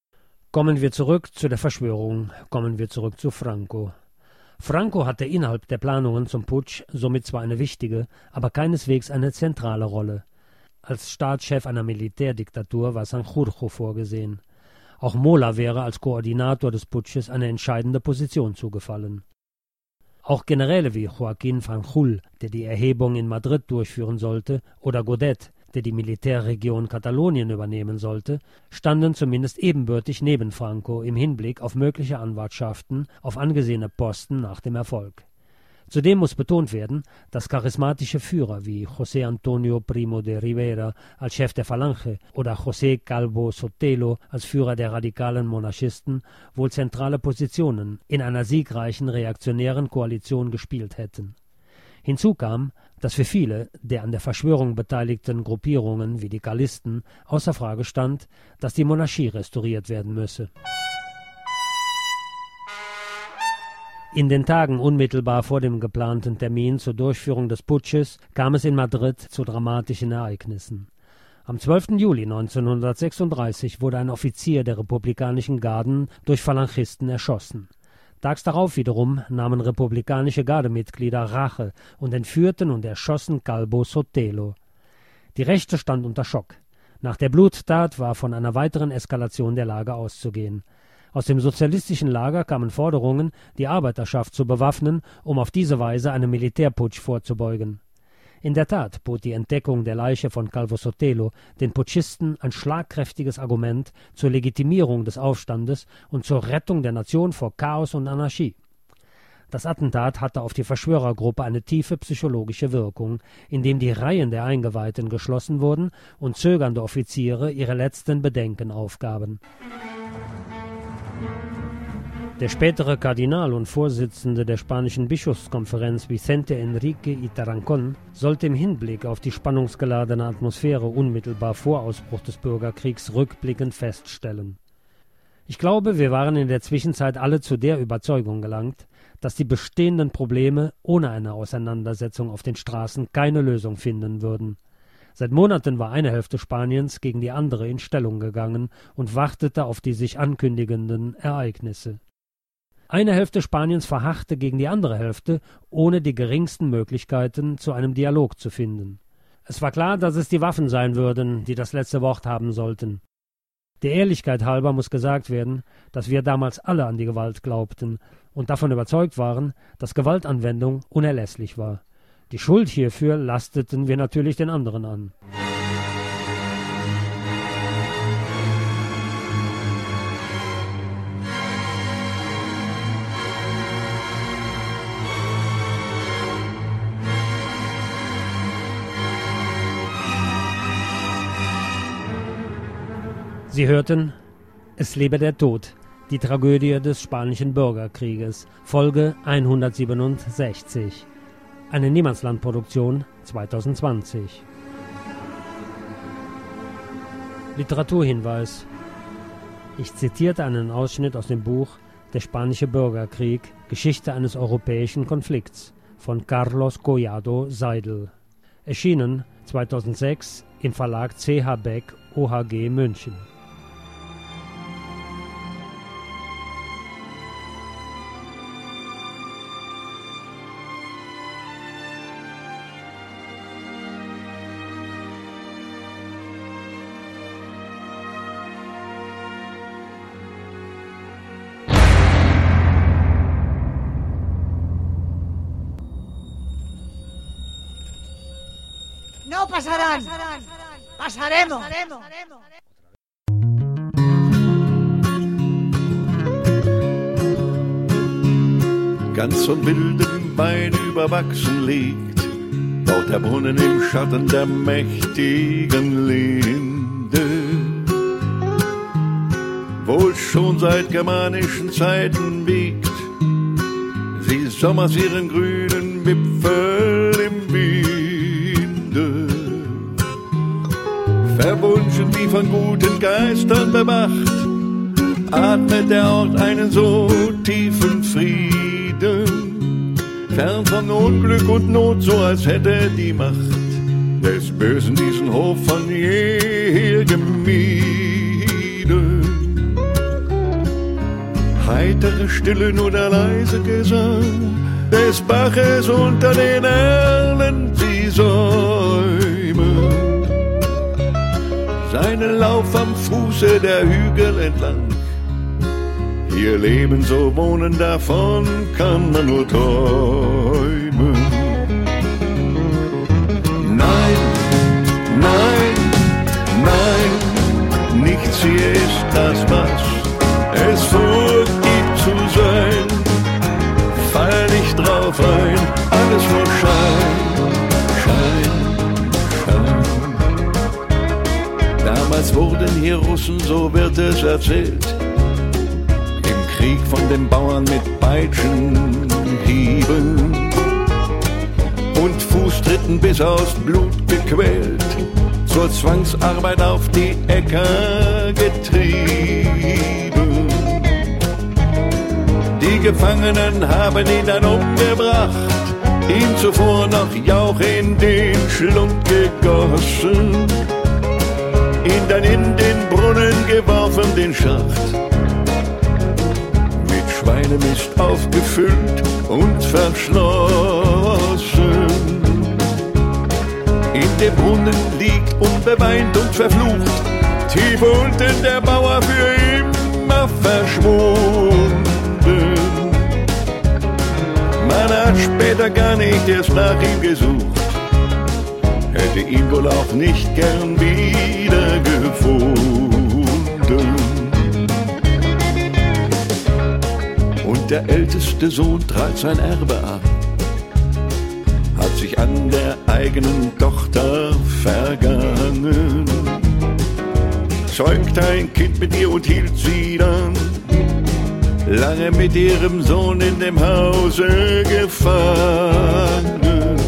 Speaker 1: Kommen wir zurück zu der Verschwörung, kommen wir zurück zu Franco. Franco hatte innerhalb der Planungen zum Putsch somit zwar eine wichtige, aber keineswegs eine zentrale Rolle. Als Staatschef einer Militärdiktatur war Sanjurjo vorgesehen. Auch Mola wäre als Koordinator des Putsches eine entscheidende Position zugefallen. Auch Generäle wie Joaquín Fanjul, der die Erhebung in Madrid durchführen sollte, oder Godet, der die Militärregion Katalonien übernehmen sollte, standen zumindest ebenbürtig neben Franco im Hinblick auf mögliche Anwartschaften auf angesehene Posten nach dem Erfolg. Zudem muss betont werden, dass charismatische Führer wie José Antonio Primo de Rivera als Chef der Falange oder José Calvo Sotelo als Führer der radikalen Monarchisten wohl zentrale Positionen in einer siegreichen reaktionären Koalition gespielt hätten. Hinzu kam, dass für viele der an der Verschwörung beteiligten Gruppierungen wie die Carlisten außer Frage stand, dass die Monarchie restauriert werden müsse. In den Tagen unmittelbar vor dem geplanten Termin zur Durchführung des Putsches kam es in Madrid zu dramatischen Ereignissen. Am zwölften Juli neunzehnhundertsechsunddreißig wurde ein Offizier der republikanischen Garden durch Falangisten erschossen. Tags darauf wiederum nahmen republikanische Gardemitglieder Rache und entführten und erschossen Calvo Sotelo. Die Rechte stand unter Schock. Nach der Bluttat war von einer weiteren Eskalation der Lage auszugehen. Aus dem sozialistischen Lager kamen Forderungen, die Arbeiterschaft zu bewaffnen, um auf diese Weise einem Militärputsch vorzubeugen. In der Tat bot die Entdeckung der Leiche von Calvo Sotelo den Putschisten ein schlagkräftiges Argument zur Legitimierung des Aufstandes und zur Rettung der Nation vor Chaos und Anarchie. Das Attentat hatte auf die Verschwörergruppe eine tiefe psychologische Wirkung, indem die Reihen der Eingeweihten geschlossen wurden und zögernde Offiziere ihre letzten Bedenken aufgaben. Der spätere Kardinal und Vorsitzende der spanischen Bischofskonferenz Vicente Enrique y Tarancón sollte im Hinblick auf die spannungsgeladene Atmosphäre unmittelbar vor Ausbruch des Bürgerkriegs rückblickend feststellen: Ich glaube, wir waren in der Zwischenzeit alle zu der Überzeugung gelangt, dass die bestehenden Probleme ohne eine Auseinandersetzung auf den Straßen keine Lösung finden würden. Seit Monaten war eine Hälfte Spaniens gegen die andere in Stellung gegangen und wartete auf die sich ankündigenden Ereignisse. Eine Hälfte Spaniens verharrte gegen die andere Hälfte, ohne die geringsten Möglichkeiten zu einem Dialog zu finden. Es war klar, dass es die Waffen sein würden, die das letzte Wort haben sollten. Der Ehrlichkeit halber muss gesagt werden, dass wir damals alle an die Gewalt glaubten und davon überzeugt waren, dass Gewaltanwendung unerlässlich war. Die Schuld hierfür lasteten wir natürlich den anderen an. Sie hörten »Es lebe der Tod«, die Tragödie des Spanischen Bürgerkrieges, Folge hundertsiebenundsechzig. Eine Niemandslandproduktion zweitausendzwanzig. Literaturhinweis. Ich zitierte einen Ausschnitt aus dem Buch »Der Spanische Bürgerkrieg. Geschichte eines europäischen Konflikts« von Carlos Collado Seidel. Erschienen zweitausendsechs im Verlag C H Beck O H G München.
Speaker 10: No pasarán, pasaremos.
Speaker 11: Ganz von wildem Wein überwachsen liegt dort der Brunnen im Schatten der mächtigen Linde. Wohl schon seit germanischen Zeiten wiegt sie sommers ihren grünen Wipfel im Winde. Verwunschen wie von guten Geistern bewacht, atmet der Ort einen so tiefen Frieden, fern von Unglück und Not, so als hätte die Macht des Bösen diesen Hof von jeher gemieden. weitere Stille, nur der leise Gesang des Baches unter den Erlen, sie säumen seinen Lauf am Fuße der Hügel entlang. Ihr Leben so wohnen, davon kann man nur träumen. Nein, nein, nein, nichts hier ist das, was es vorgibt zu sein. Fall nicht drauf ein, alles nur Schein, Schein, Schein. Damals wurden hier Russen, so wird es erzählt, Krieg von den Bauern mit Peitschenhieben und Fußtritten bis aus Blut gequält, zur Zwangsarbeit auf die Äcker getrieben. Die Gefangenen haben ihn dann umgebracht, ihm zuvor noch Jauch in den Schlund gegossen, ihn dann in den Brunnen geworfen, den Schacht Schweinemist aufgefüllt und verschlossen. In dem Brunnen liegt unbeweint und verflucht, tief unten der Bauer für immer verschwunden. Man hat später gar nicht erst nach ihm gesucht, hätte ihn wohl auch nicht gern wiedergefunden. Der älteste Sohn trat sein Erbe an, hat sich an der eigenen Tochter vergangen, zeugte ein Kind mit ihr und hielt sie dann lange mit ihrem Sohn in dem Hause gefangen.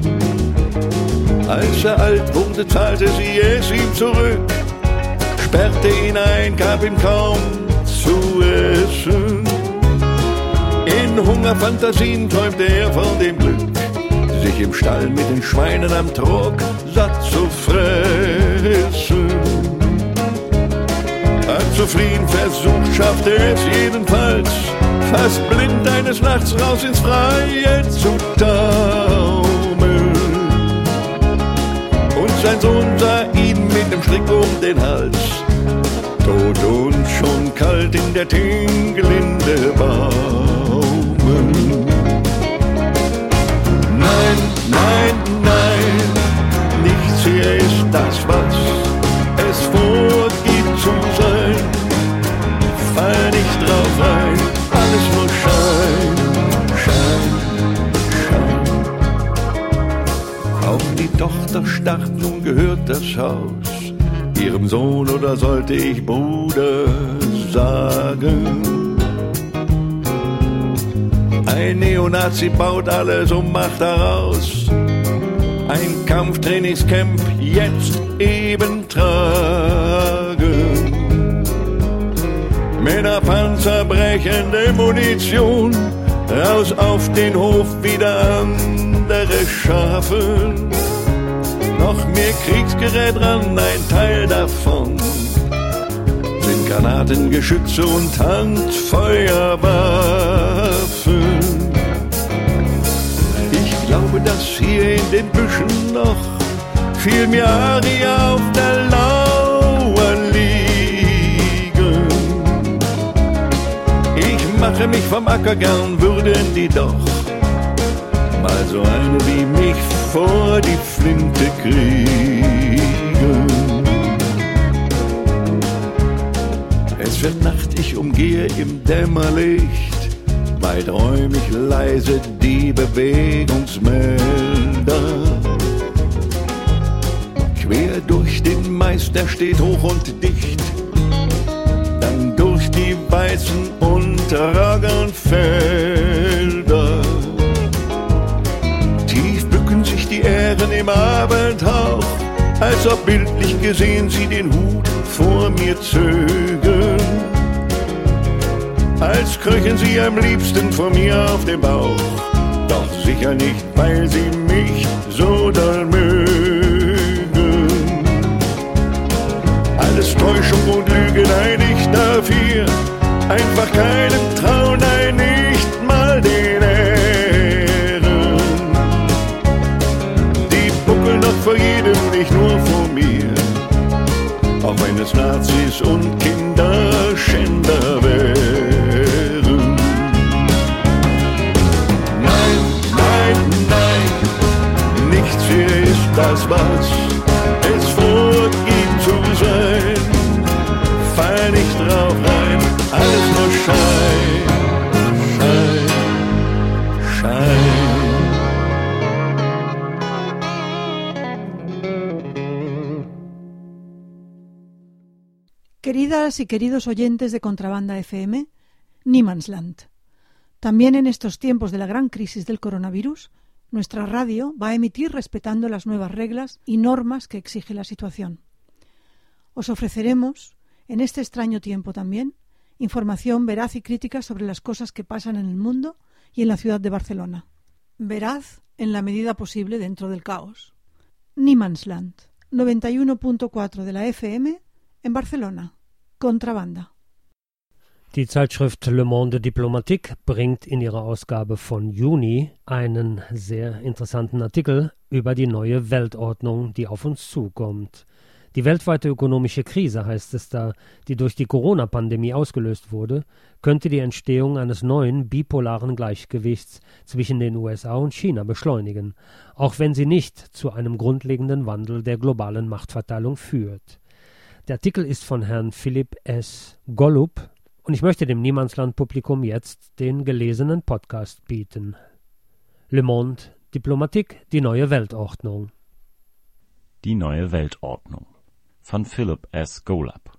Speaker 11: Als er alt wurde, zahlte sie es ihm zurück, sperrte ihn ein, gab ihm kaum zu essen. In Hungerfantasien träumte er von dem Glück, sich im Stall mit den Schweinen am Trog satt zu fressen. Hat zufrieden versucht, schaffte es jedenfalls, fast blind eines Nachts raus ins Freie zu taumeln. Und sein Sohn sah ihn mit dem Strick um den Hals, tot und schon kalt in der Tingelinde Baumen. Nein, nein, nein, nichts hier ist das, was es vorgibt zu sein. Fall nicht drauf ein, alles nur Schein, Schein, Schein. Auch die Tochter starrt, nun gehört das Haus ihrem Sohn, oder sollte ich Bruder sagen? Ein Neonazi baut alles und macht daraus ein Kampftrainingscamp, jetzt eben tragen. Männerpanzer, brechende Munition, raus auf den Hof, wieder andere schaffen. Noch mehr Kriegsgerät ran, ein Teil davon sind Granaten, Geschütze und Handfeuerwaffen. Ich glaube, dass hier in den Büschen noch viel mehr Arier auf der Lauer liegen. Ich mache mich vom Acker gern, würden die doch mal so eine wie mich vor die Flinte kriegen. Es wird Nacht, ich umgehe im Dämmerlicht, weiträumig leise die Bewegungsmelder. Quer durch den Mais, der steht hoch und dicht, dann durch die weißen und Roggenfelder. Sich die Ähren im Abendhauch, als ob bildlich gesehen sie den Hut vor mir zögen. Als kröchen sie am liebsten vor mir auf dem Bauch, doch sicher nicht, weil sie mich so doll mögen. Alles Täuschung und Lüge, nein, ich darf hier einfach keinen Traum es Nazis und Kinderschänder wären. Nein, nein, nein, nichts hier ist das, was es vorgibt zu sein. Fall nicht drauf rein, alles nur Schein, Schein, Schein.
Speaker 10: Queridas y queridos oyentes de Contrabanda F M, Niemandsland. También en estos tiempos de la gran crisis del coronavirus, nuestra radio va a emitir respetando las nuevas reglas y normas que exige la situación. Os ofreceremos, en este extraño tiempo también, información veraz y crítica sobre las cosas que pasan en el mundo y en la ciudad de Barcelona. Veraz en la medida posible dentro del caos. Niemandsland, noventa y uno punto cuatro de la F M en Barcelona. Contrabanda.
Speaker 1: Die Zeitschrift Le Monde Diplomatique bringt in ihrer Ausgabe von Juni einen sehr interessanten Artikel über die neue Weltordnung, die auf uns zukommt. Die weltweite ökonomische Krise, heißt es da, die durch die Corona-Pandemie ausgelöst wurde, könnte die Entstehung eines neuen bipolaren Gleichgewichts zwischen den U S A und China beschleunigen, auch wenn sie nicht zu einem grundlegenden Wandel der globalen Machtverteilung führt. Der Artikel ist von Herrn Philipp S. Golub und ich möchte dem Niemandsland-Publikum jetzt den gelesenen Podcast bieten. Le Monde Diplomatique, die neue Weltordnung.
Speaker 12: Die neue Weltordnung von Philipp S. Golub.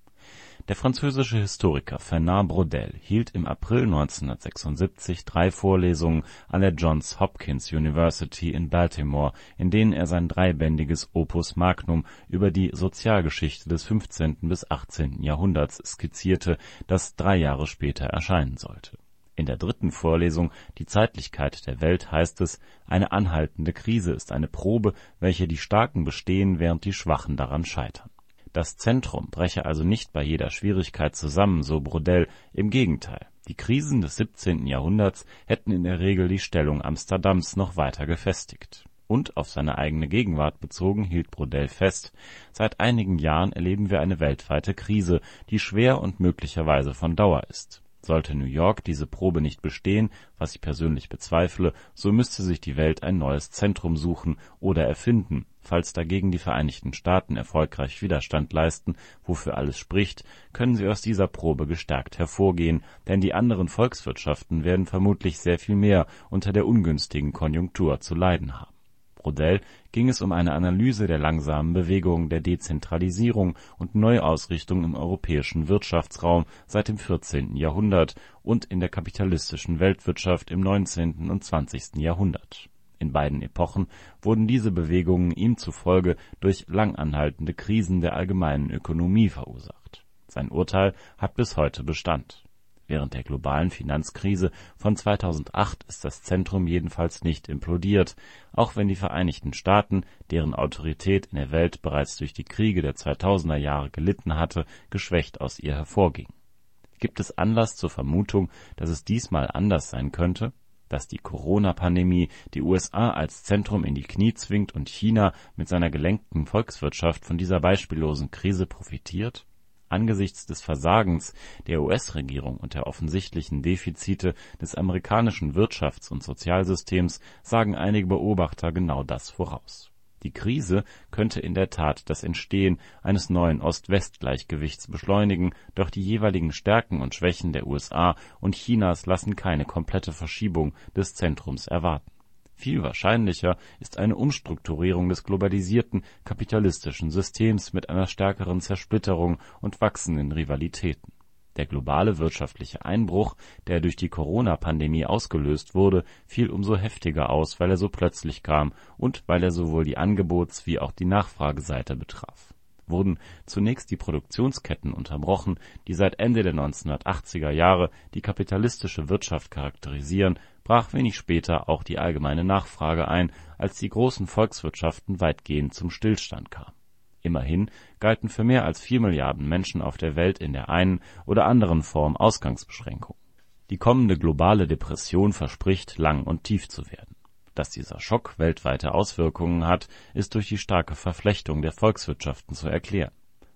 Speaker 12: Der französische Historiker Fernand Braudel hielt im April neunzehnhundertsechsundsiebzig drei Vorlesungen an der Johns Hopkins University in Baltimore, in denen er sein dreibändiges Opus Magnum über die Sozialgeschichte des fünfzehnten bis achtzehnten Jahrhunderts skizzierte, das drei Jahre später erscheinen sollte. In der dritten Vorlesung Die Zeitlichkeit der Welt heißt es, eine anhaltende Krise ist eine Probe, welche die Starken bestehen, während die Schwachen daran scheitern. Das Zentrum breche also nicht bei jeder Schwierigkeit zusammen, so Braudel, im Gegenteil. Die Krisen des siebzehnten Jahrhunderts hätten in der Regel die Stellung Amsterdams noch weiter gefestigt. Und auf seine eigene Gegenwart bezogen hielt Braudel fest, seit einigen Jahren erleben wir eine weltweite Krise, die schwer und möglicherweise von Dauer ist. Sollte New York diese Probe nicht bestehen, was ich persönlich bezweifle, so müsste sich die Welt ein neues Zentrum suchen oder erfinden. Falls dagegen die Vereinigten Staaten erfolgreich Widerstand leisten, wofür alles spricht, können sie aus dieser Probe gestärkt hervorgehen, denn die anderen Volkswirtschaften werden vermutlich sehr viel mehr unter der ungünstigen Konjunktur zu leiden haben. Braudel ging es um eine Analyse der langsamen Bewegung der Dezentralisierung und Neuausrichtung im europäischen Wirtschaftsraum seit dem vierzehnten Jahrhundert und in der kapitalistischen Weltwirtschaft im neunzehnten und zwanzigsten Jahrhundert. In beiden Epochen wurden diese Bewegungen ihm zufolge durch langanhaltende Krisen der allgemeinen Ökonomie verursacht. Sein Urteil hat bis heute Bestand. Während der globalen Finanzkrise von zweitausendacht ist das Zentrum jedenfalls nicht implodiert, auch wenn die Vereinigten Staaten, deren Autorität in der Welt bereits durch die Kriege der zweitausender Jahre gelitten hatte, geschwächt aus ihr hervorging. Gibt es Anlass zur Vermutung, dass es diesmal anders sein könnte? Dass die Corona-Pandemie die U S A als Zentrum in die Knie zwingt und China mit seiner gelenkten Volkswirtschaft von dieser beispiellosen Krise profitiert? Angesichts des Versagens der U S-Regierung und der offensichtlichen Defizite des amerikanischen Wirtschafts- und Sozialsystems sagen einige Beobachter genau das voraus. Die Krise könnte in der Tat das Entstehen eines neuen Ost-West-Gleichgewichts beschleunigen, doch die jeweiligen Stärken und Schwächen der U S A und Chinas lassen keine komplette Verschiebung des Zentrums erwarten. Viel wahrscheinlicher ist eine Umstrukturierung des globalisierten kapitalistischen Systems mit einer stärkeren Zersplitterung und wachsenden Rivalitäten. Der globale wirtschaftliche Einbruch, der durch die Corona-Pandemie ausgelöst wurde, fiel umso heftiger aus, weil er so plötzlich kam und weil er sowohl die Angebots- wie auch die Nachfrageseite betraf. Wurden zunächst die Produktionsketten unterbrochen, die seit Ende der neunzehnhundertachtziger Jahre die kapitalistische Wirtschaft charakterisieren, brach wenig später auch die allgemeine Nachfrage ein, als die großen Volkswirtschaften weitgehend zum Stillstand kamen. Immerhin galten für mehr als vier Milliarden Menschen auf der Welt in der einen oder anderen Form Ausgangsbeschränkungen. Die kommende globale Depression verspricht, lang und tief zu werden. Dass dieser Schock weltweite Auswirkungen hat, ist durch die starke Verflechtung der Volkswirtschaften zu erklären.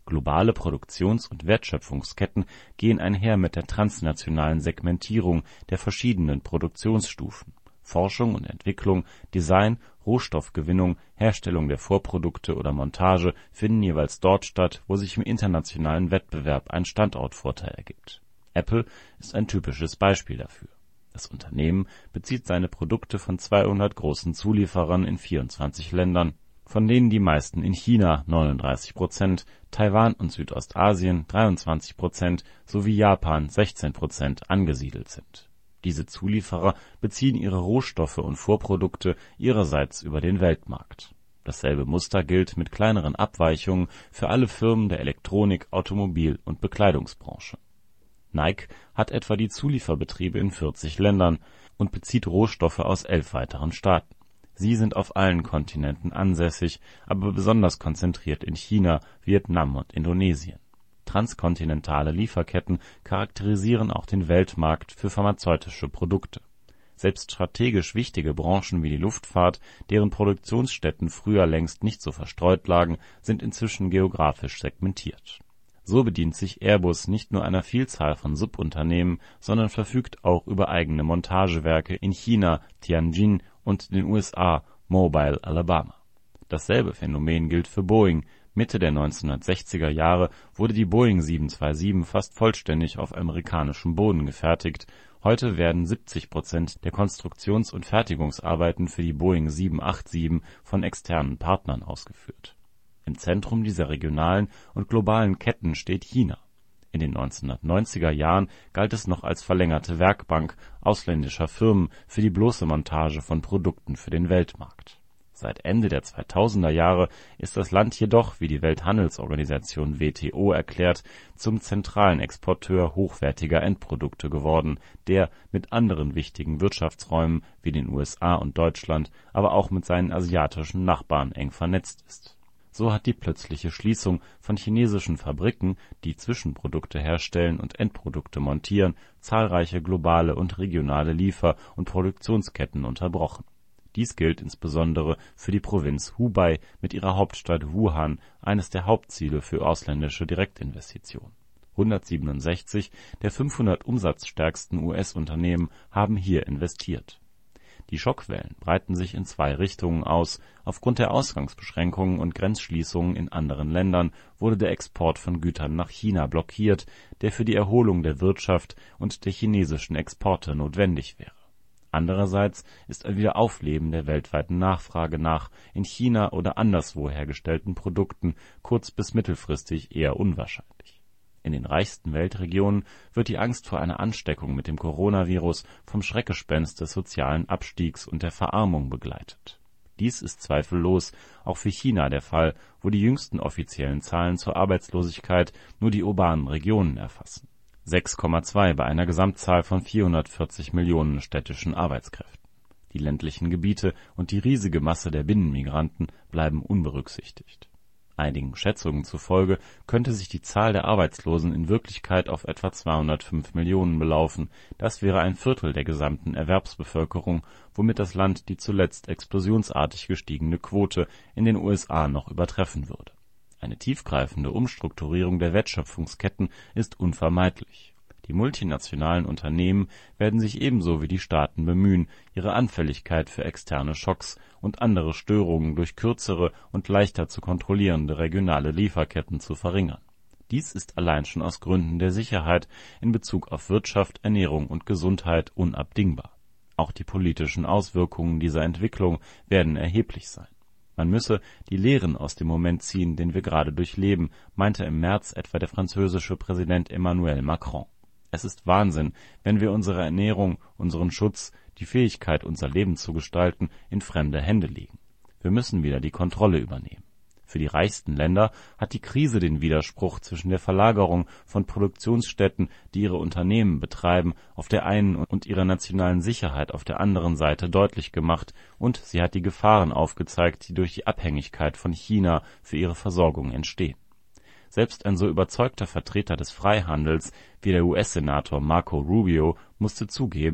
Speaker 12: Globale Produktions- und Wertschöpfungsketten gehen einher mit der transnationalen Segmentierung der verschiedenen Produktionsstufen. Forschung und Entwicklung, Design, Rohstoffgewinnung, Herstellung der Vorprodukte oder Montage finden jeweils dort statt, wo sich im internationalen Wettbewerb ein Standortvorteil ergibt. Apple ist ein typisches Beispiel dafür. Das Unternehmen bezieht seine Produkte von zweihundert großen Zulieferern in vierundzwanzig Ländern, von denen die meisten in China (neununddreißig Prozent), Taiwan und Südostasien (dreiundzwanzig Prozent) sowie Japan (sechzehn Prozent) angesiedelt sind. Diese Zulieferer beziehen ihre Rohstoffe und Vorprodukte ihrerseits über den Weltmarkt. Dasselbe Muster gilt mit kleineren Abweichungen für alle Firmen der Elektronik-, Automobil- und Bekleidungsbranche. Nike hat etwa die Zulieferbetriebe in vierzig Ländern und bezieht Rohstoffe aus elf weiteren Staaten. Sie sind auf allen Kontinenten ansässig, aber besonders konzentriert in China, Vietnam und Indonesien. Transkontinentale Lieferketten charakterisieren auch den Weltmarkt für pharmazeutische Produkte. Selbst strategisch wichtige Branchen wie die Luftfahrt, deren Produktionsstätten früher längst nicht so verstreut lagen, sind inzwischen geografisch segmentiert. So bedient sich Airbus nicht nur einer Vielzahl von Subunternehmen, sondern verfügt auch über eigene Montagewerke in China, Tianjin und den U S A, Mobile, Alabama. Dasselbe Phänomen gilt für Boeing. Mitte der neunzehnhundertsechziger Jahre wurde die Boeing sieben zwei sieben fast vollständig auf amerikanischem Boden gefertigt. Heute werden siebzig Prozent der Konstruktions- und Fertigungsarbeiten für die Boeing sieben acht sieben von externen Partnern ausgeführt. Im Zentrum dieser regionalen und globalen Ketten steht China. In den neunzehnhundertneunziger Jahren galt es noch als verlängerte Werkbank ausländischer Firmen für die bloße Montage von Produkten für den Weltmarkt. Seit Ende der zweitausender Jahre ist das Land jedoch, wie die Welthandelsorganisation W T O erklärt, zum zentralen Exporteur hochwertiger Endprodukte geworden, der mit anderen wichtigen Wirtschaftsräumen wie den U S A und Deutschland, aber auch mit seinen asiatischen Nachbarn eng vernetzt ist. So hat die plötzliche Schließung von chinesischen Fabriken, die Zwischenprodukte herstellen und Endprodukte montieren, zahlreiche globale und regionale Liefer- und Produktionsketten unterbrochen. Dies gilt insbesondere für die Provinz Hubei mit ihrer Hauptstadt Wuhan, eines der Hauptziele für ausländische Direktinvestitionen. hundertsiebenundsechzig der fünfhundert umsatzstärksten U S-Unternehmen haben hier investiert. Die Schockwellen breiten sich in zwei Richtungen aus. Aufgrund der Ausgangsbeschränkungen und Grenzschließungen in anderen Ländern wurde der Export von Gütern nach China blockiert, der für die Erholung der Wirtschaft und der chinesischen Exporte notwendig wäre. Andererseits ist ein Wiederaufleben der weltweiten Nachfrage nach in China oder anderswo hergestellten Produkten kurz- bis mittelfristig eher unwahrscheinlich. In den reichsten Weltregionen wird die Angst vor einer Ansteckung mit dem Coronavirus vom Schreckgespenst des sozialen Abstiegs und der Verarmung begleitet. Dies ist zweifellos auch für China der Fall, wo die jüngsten offiziellen Zahlen zur Arbeitslosigkeit nur die urbanen Regionen erfassen. sechs Komma zwei bei einer Gesamtzahl von vierhundertvierzig Millionen städtischen Arbeitskräften. Die ländlichen Gebiete und die riesige Masse der Binnenmigranten bleiben unberücksichtigt. Einigen Schätzungen zufolge könnte sich die Zahl der Arbeitslosen in Wirklichkeit auf etwa zweihundertfünf Millionen belaufen. Das wäre ein Viertel der gesamten Erwerbsbevölkerung, womit das Land die zuletzt explosionsartig gestiegene Quote in den U S A noch übertreffen würde. Eine tiefgreifende Umstrukturierung der Wertschöpfungsketten ist unvermeidlich. Die multinationalen Unternehmen werden sich ebenso wie die Staaten bemühen, ihre Anfälligkeit für externe Schocks und andere Störungen durch kürzere und leichter zu kontrollierende regionale Lieferketten zu verringern. Dies ist allein schon aus Gründen der Sicherheit in Bezug auf Wirtschaft, Ernährung und Gesundheit unabdingbar. Auch die politischen Auswirkungen dieser Entwicklung werden erheblich sein. Man müsse die Lehren aus dem Moment ziehen, den wir gerade durchleben, meinte im März etwa der französische Präsident Emmanuel Macron. Es ist Wahnsinn, wenn wir unsere Ernährung, unseren Schutz, die Fähigkeit, unser Leben zu gestalten, in fremde Hände legen. Wir müssen wieder die Kontrolle übernehmen. Für die reichsten Länder hat die Krise den Widerspruch zwischen der Verlagerung von Produktionsstätten, die ihre Unternehmen betreiben, auf der einen und ihrer nationalen Sicherheit auf der anderen Seite deutlich gemacht, und sie hat die Gefahren aufgezeigt, die durch die Abhängigkeit von China für ihre Versorgung entstehen. Selbst ein so überzeugter Vertreter des Freihandels wie der U S-Senator Marco Rubio musste zugeben,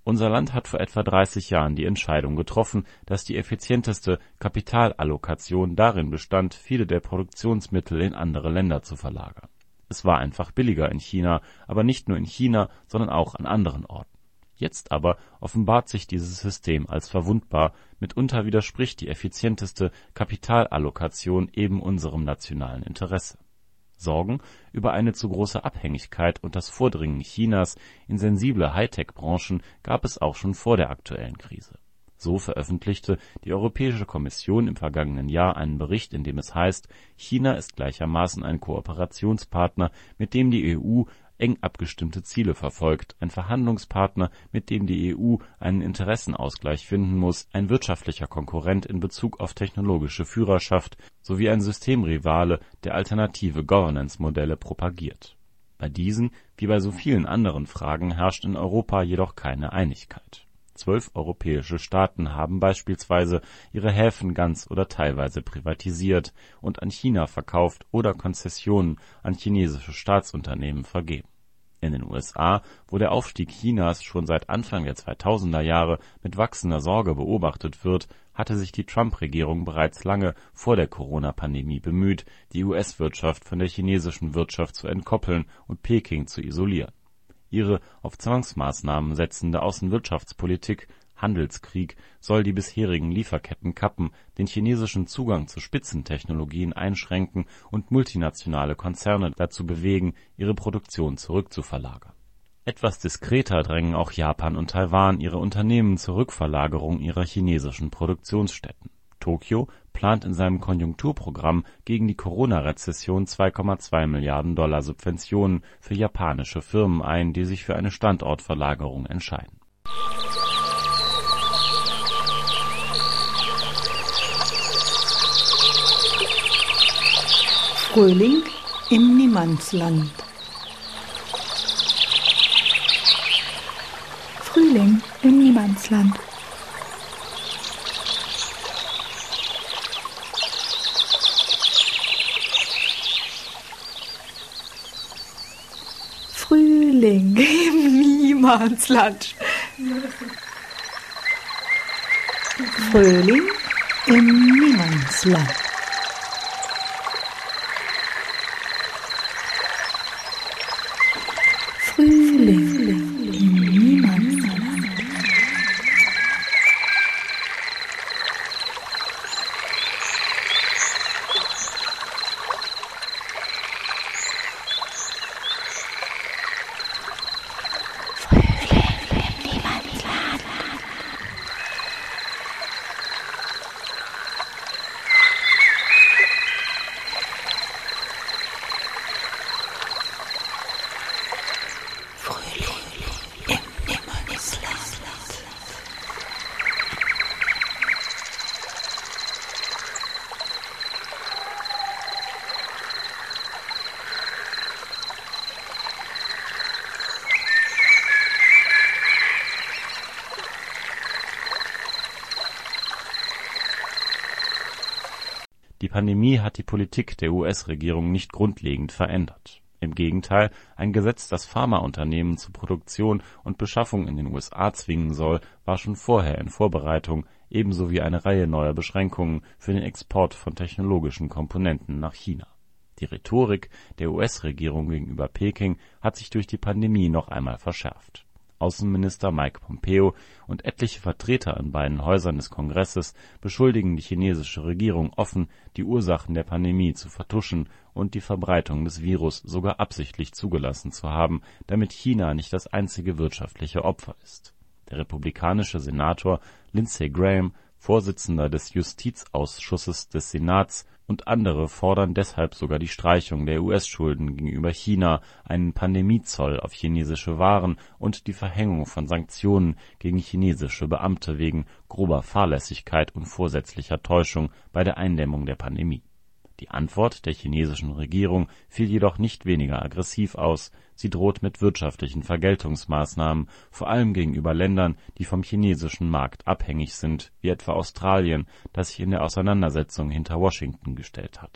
Speaker 12: Unser Land hat vor etwa dreißig Jahren die Entscheidung getroffen, dass die effizienteste Kapitalallokation darin bestand, viele der Produktionsmittel in andere Länder zu verlagern. Es war einfach billiger in China, aber nicht nur in China, sondern auch an anderen Orten. Jetzt aber offenbart sich dieses System als verwundbar, mitunter widerspricht die effizienteste Kapitalallokation eben unserem nationalen Interesse. Sorgen über eine zu große Abhängigkeit und das Vordringen Chinas in sensible Hightech-Branchen gab es auch schon vor der aktuellen Krise. So veröffentlichte die Europäische Kommission im vergangenen Jahr einen Bericht, in dem es heißt, China ist gleichermaßen ein Kooperationspartner, mit dem die E U eng abgestimmte Ziele verfolgt, ein Verhandlungspartner, mit dem die E U einen Interessenausgleich finden muss, ein wirtschaftlicher Konkurrent in Bezug auf technologische Führerschaft sowie ein Systemrivale, der alternative Governance-Modelle propagiert. Bei diesen, wie bei so vielen anderen Fragen, herrscht in Europa jedoch keine Einigkeit. Zwölf europäische Staaten haben beispielsweise ihre Häfen ganz oder teilweise privatisiert und an China verkauft oder Konzessionen an chinesische Staatsunternehmen vergeben. In den U S A, wo der Aufstieg Chinas schon seit Anfang der zweitausender Jahre mit wachsender Sorge beobachtet wird, hatte sich die Trump-Regierung bereits lange vor der Corona-Pandemie bemüht, die U S-Wirtschaft von der chinesischen Wirtschaft zu entkoppeln und Peking zu isolieren. Ihre auf Zwangsmaßnahmen setzende Außenwirtschaftspolitik, Handelskrieg, soll die bisherigen Lieferketten kappen, den chinesischen Zugang zu Spitzentechnologien einschränken und multinationale Konzerne dazu bewegen, ihre Produktion zurückzuverlagern. Etwas diskreter drängen auch Japan und Taiwan ihre Unternehmen zur Rückverlagerung ihrer chinesischen Produktionsstätten. Tokio plant in seinem Konjunkturprogramm gegen die Corona-Rezession zwei Komma zwei Milliarden Dollar Subventionen für japanische Firmen ein, die sich für eine Standortverlagerung entscheiden.
Speaker 10: Frühling im Niemandsland.
Speaker 13: Frühling im Niemandsland. Frühling im Niemandsland.
Speaker 10: Frühling im Niemandsland.
Speaker 13: Frühling im Niemandsland.
Speaker 12: Die Pandemie hat die Politik der U S-Regierung nicht grundlegend verändert. Im Gegenteil, ein Gesetz, das Pharmaunternehmen zur Produktion und Beschaffung in den U S A zwingen soll, war schon vorher in Vorbereitung, ebenso wie eine Reihe neuer Beschränkungen für den Export von technologischen Komponenten nach China. Die Rhetorik der U S-Regierung gegenüber Peking hat sich durch die Pandemie noch einmal verschärft. Außenminister Mike Pompeo und etliche Vertreter in beiden Häusern des Kongresses beschuldigen die chinesische Regierung offen, die Ursachen der Pandemie zu vertuschen und die Verbreitung des Virus sogar absichtlich zugelassen zu haben, damit China nicht das einzige wirtschaftliche Opfer ist. Der republikanische Senator Lindsey Graham, Vorsitzender des Justizausschusses des Senats, und andere fordern deshalb sogar die Streichung der U S-Schulden gegenüber China, einen Pandemiezoll auf chinesische Waren und die Verhängung von Sanktionen gegen chinesische Beamte wegen grober Fahrlässigkeit und vorsätzlicher Täuschung bei der Eindämmung der Pandemie. Die Antwort der chinesischen Regierung fiel jedoch nicht weniger aggressiv aus. Sie droht mit wirtschaftlichen Vergeltungsmaßnahmen, vor allem gegenüber Ländern, die vom chinesischen Markt abhängig sind, wie etwa Australien, das sich in der Auseinandersetzung hinter Washington gestellt hat.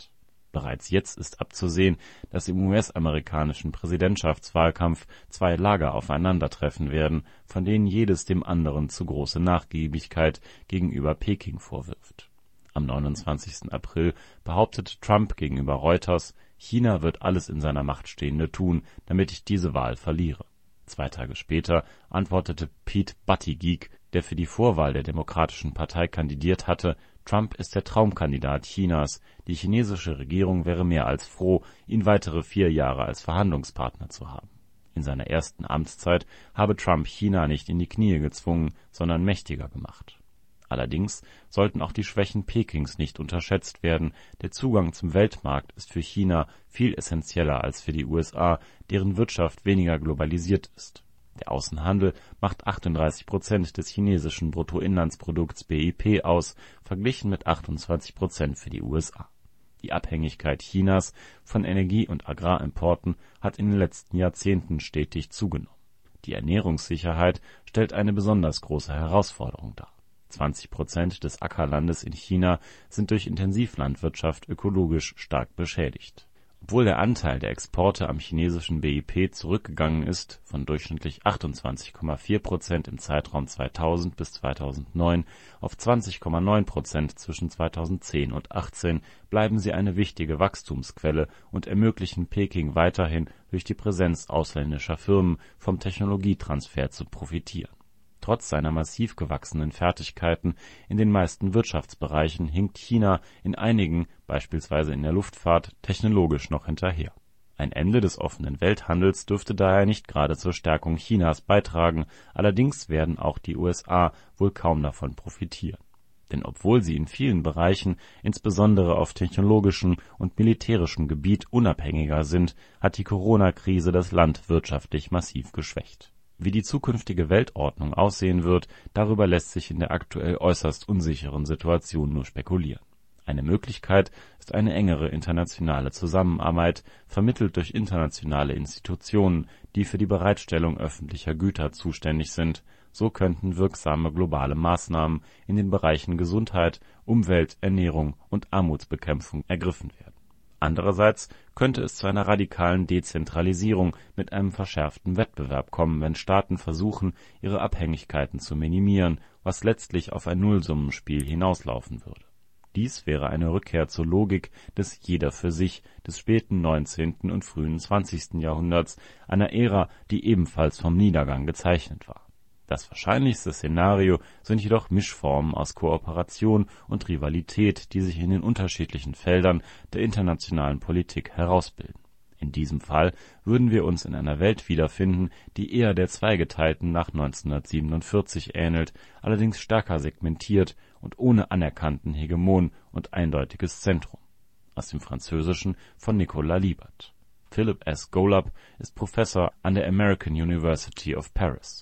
Speaker 12: Bereits jetzt ist abzusehen, dass im U S-amerikanischen Präsidentschaftswahlkampf zwei Lager aufeinandertreffen werden, von denen jedes dem anderen zu große Nachgiebigkeit gegenüber Peking vorwirft. Am neunundzwanzigsten April behauptet Trump gegenüber Reuters, China wird alles in seiner Macht Stehende tun, damit ich diese Wahl verliere. Zwei Tage später antwortete Pete Buttigieg, der für die Vorwahl der Demokratischen Partei kandidiert hatte, Trump ist der Traumkandidat Chinas, die chinesische Regierung wäre mehr als froh, ihn weitere vier Jahre als Verhandlungspartner zu haben. In seiner ersten Amtszeit habe Trump China nicht in die Knie gezwungen, sondern mächtiger gemacht. Allerdings sollten auch die Schwächen Pekings nicht unterschätzt werden, der Zugang zum Weltmarkt ist für China viel essentieller als für die U S A, deren Wirtschaft weniger globalisiert ist. Der Außenhandel macht achtunddreißig Prozent des chinesischen Bruttoinlandsprodukts B I P aus, verglichen mit achtundzwanzig Prozent für die U S A. Die Abhängigkeit Chinas von Energie- und Agrarimporten hat in den letzten Jahrzehnten stetig zugenommen. Die Ernährungssicherheit stellt eine besonders große Herausforderung dar. zwanzig Prozent des Ackerlandes in China sind durch Intensivlandwirtschaft ökologisch stark beschädigt. Obwohl der Anteil der Exporte am chinesischen B I P zurückgegangen ist, von durchschnittlich achtundzwanzig Komma vier Prozent im Zeitraum zweitausend bis zweitausendneun auf zwanzig Komma neun Prozent zwischen zweitausendzehn und achtzehn, bleiben sie eine wichtige Wachstumsquelle und ermöglichen Peking weiterhin durch die Präsenz ausländischer Firmen vom Technologietransfer zu profitieren. Trotz seiner massiv gewachsenen Fertigkeiten in den meisten Wirtschaftsbereichen hinkt China in einigen, beispielsweise in der Luftfahrt, technologisch noch hinterher. Ein Ende des offenen Welthandels dürfte daher nicht gerade zur Stärkung Chinas beitragen, allerdings werden auch die U S A wohl kaum davon profitieren. Denn obwohl sie in vielen Bereichen, insbesondere auf technologischem und militärischem Gebiet, unabhängiger sind, hat die Corona-Krise das Land wirtschaftlich massiv geschwächt. Wie die zukünftige Weltordnung aussehen wird, darüber lässt sich in der aktuell äußerst unsicheren Situation nur spekulieren. Eine Möglichkeit ist eine engere internationale Zusammenarbeit, vermittelt durch internationale Institutionen, die für die Bereitstellung öffentlicher Güter zuständig sind. So könnten wirksame globale Maßnahmen in den Bereichen Gesundheit, Umwelt, Ernährung und Armutsbekämpfung ergriffen werden. Andererseits könnte es zu einer radikalen Dezentralisierung mit einem verschärften Wettbewerb kommen, wenn Staaten versuchen, ihre Abhängigkeiten zu minimieren, was letztlich auf ein Nullsummenspiel hinauslaufen würde. Dies wäre eine Rückkehr zur Logik des Jeder für sich des späten neunzehnten und frühen zwanzigsten Jahrhunderts, einer Ära, die ebenfalls vom Niedergang gezeichnet war. Das wahrscheinlichste Szenario sind jedoch Mischformen aus Kooperation und Rivalität, die sich in den unterschiedlichen Feldern der internationalen Politik herausbilden. In diesem Fall würden wir uns in einer Welt wiederfinden, die eher der zweigeteilten nach neunzehnhundertsiebenundvierzig ähnelt, allerdings stärker segmentiert und ohne anerkannten Hegemon und eindeutiges Zentrum. Aus dem Französischen von Nicolas Liebert. Philip S. Golub ist Professor an der American University of Paris.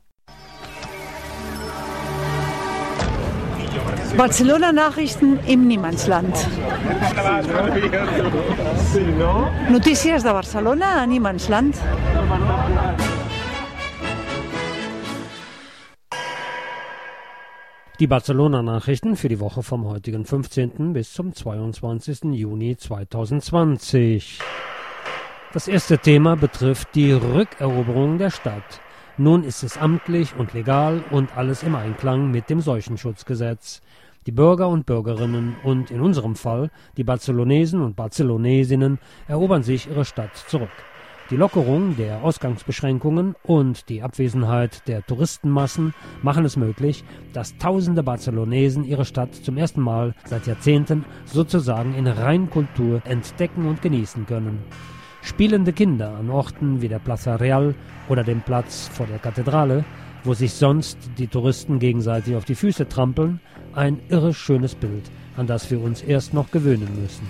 Speaker 10: Barcelona-Nachrichten im Niemandsland. Notícies de Barcelona a Niemandsland.
Speaker 1: Die Barcelona-Nachrichten für die Woche vom heutigen fünfzehnten bis zum zweiundzwanzigsten Juni zweitausendzwanzig. Das erste Thema betrifft die Rückeroberung der Stadt. Nun ist es amtlich und legal und alles im Einklang mit dem Seuchenschutzgesetz. Die Bürger und Bürgerinnen und in unserem Fall die Barcelonesen und Barcelonesinnen erobern sich ihre Stadt zurück. Die Lockerung der Ausgangsbeschränkungen und die Abwesenheit der Touristenmassen machen es möglich, dass tausende Barcelonesen ihre Stadt zum ersten Mal seit Jahrzehnten sozusagen in Reinkultur entdecken und genießen können. Spielende Kinder an Orten wie der Plaza Real oder dem Platz vor der Kathedrale, wo sich sonst die Touristen gegenseitig auf die Füße trampeln, ein irre schönes Bild, an das wir uns erst noch gewöhnen müssen.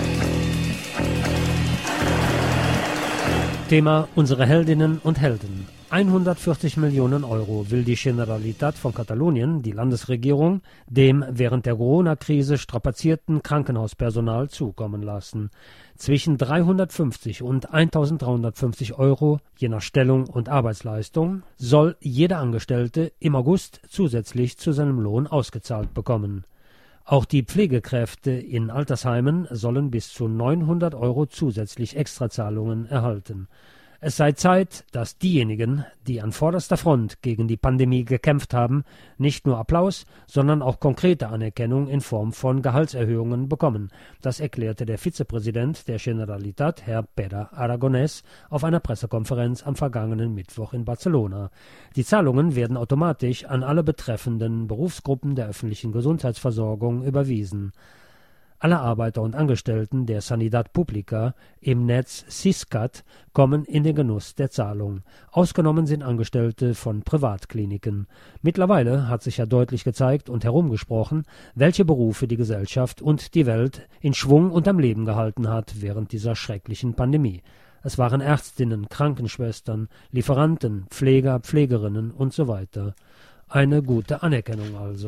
Speaker 1: Thema unsere Heldinnen und Helden. hundertvierzig Millionen Euro will die Generalitat von Katalonien, die Landesregierung, dem während der Corona-Krise strapazierten Krankenhauspersonal zukommen lassen. Zwischen dreihundertfünfzig und eintausenddreihundertfünfzig Euro, je nach Stellung und Arbeitsleistung, soll jeder Angestellte im August zusätzlich zu seinem Lohn ausgezahlt bekommen. Auch die Pflegekräfte in Altersheimen sollen bis zu neunhundert Euro zusätzlich Extrazahlungen erhalten. Es sei Zeit, dass diejenigen, die an vorderster Front gegen die Pandemie gekämpft haben, nicht nur Applaus, sondern auch konkrete Anerkennung in Form von Gehaltserhöhungen bekommen. Das erklärte der Vizepräsident der Generalitat, Herr Pere Aragonès, auf einer Pressekonferenz am vergangenen Mittwoch in Barcelona. Die Zahlungen werden automatisch an alle betreffenden Berufsgruppen der öffentlichen Gesundheitsversorgung überwiesen. Alle Arbeiter und Angestellten der Sanidad Pública im Netz Siscat kommen in den Genuss der Zahlung. Ausgenommen sind Angestellte von Privatkliniken. Mittlerweile hat sich ja deutlich gezeigt und herumgesprochen, welche Berufe die Gesellschaft und die Welt in Schwung und am Leben gehalten hat während dieser schrecklichen Pandemie. Es waren Ärztinnen, Krankenschwestern, Lieferanten, Pfleger, Pflegerinnen und so weiter. Eine gute Anerkennung also.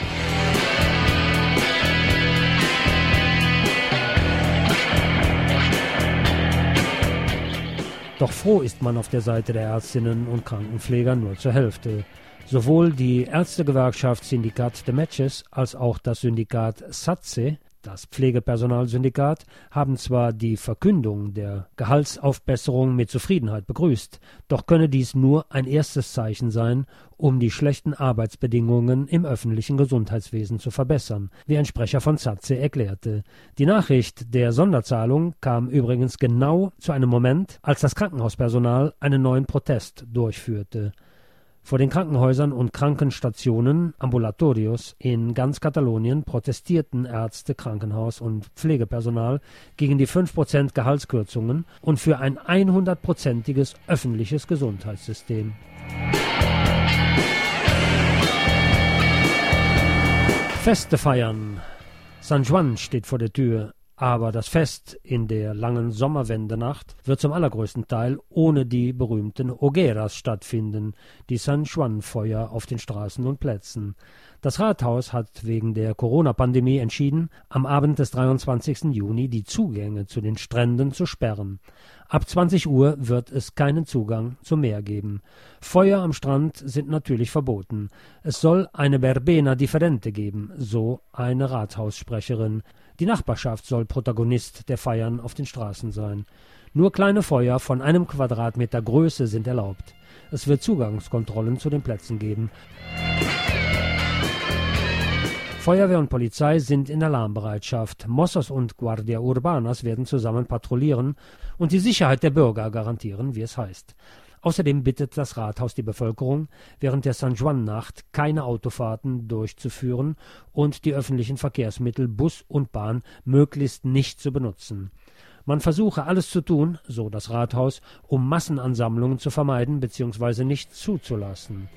Speaker 1: Doch froh ist man auf der Seite der Ärztinnen und Krankenpfleger nur zur Hälfte. Sowohl die Ärztegewerkschaft Sindicat de Metges als auch das Syndikat SATSE, das Pflegepersonalsyndikat, haben zwar die Verkündung der Gehaltsaufbesserung mit Zufriedenheit begrüßt, doch könne dies nur ein erstes Zeichen sein, um die schlechten Arbeitsbedingungen im öffentlichen Gesundheitswesen zu verbessern, wie ein Sprecher von SATSE erklärte. Die Nachricht der Sonderzahlung kam übrigens genau zu einem Moment, als das Krankenhauspersonal einen neuen Protest durchführte. Vor den Krankenhäusern und Krankenstationen, Ambulatorios in ganz Katalonien protestierten Ärzte, Krankenhaus- und Pflegepersonal gegen die fünf Prozent Gehaltskürzungen und für ein hundertprozentiges öffentliches Gesundheitssystem. Feste feiern. San Juan steht vor der Tür. Aber das Fest in der langen Sommerwendenacht wird zum allergrößten Teil ohne die berühmten Hogueras stattfinden, die San Juan-Feuer auf den Straßen und Plätzen. Das Rathaus hat wegen der Corona-Pandemie entschieden, am Abend des dreiundzwanzigsten Juni die Zugänge zu den Stränden zu sperren. Ab zwanzig Uhr wird es keinen Zugang zum Meer geben. Feuer am Strand sind natürlich verboten. Es soll eine Verbena differente geben, so eine Rathaussprecherin. Die Nachbarschaft soll Protagonist der Feiern auf den Straßen sein. Nur kleine Feuer von einem Quadratmeter Größe sind erlaubt. Es wird Zugangskontrollen zu den Plätzen geben. Feuerwehr und Polizei sind in Alarmbereitschaft. Mossos und Guardia Urbanas werden zusammen patrouillieren und die Sicherheit der Bürger garantieren, wie es heißt. Außerdem bittet das Rathaus die Bevölkerung, während der San Juan-Nacht keine Autofahrten durchzuführen und die öffentlichen Verkehrsmittel Bus und Bahn möglichst nicht zu benutzen. Man versuche alles zu tun, so das Rathaus, um Massenansammlungen zu vermeiden bzw. nicht zuzulassen.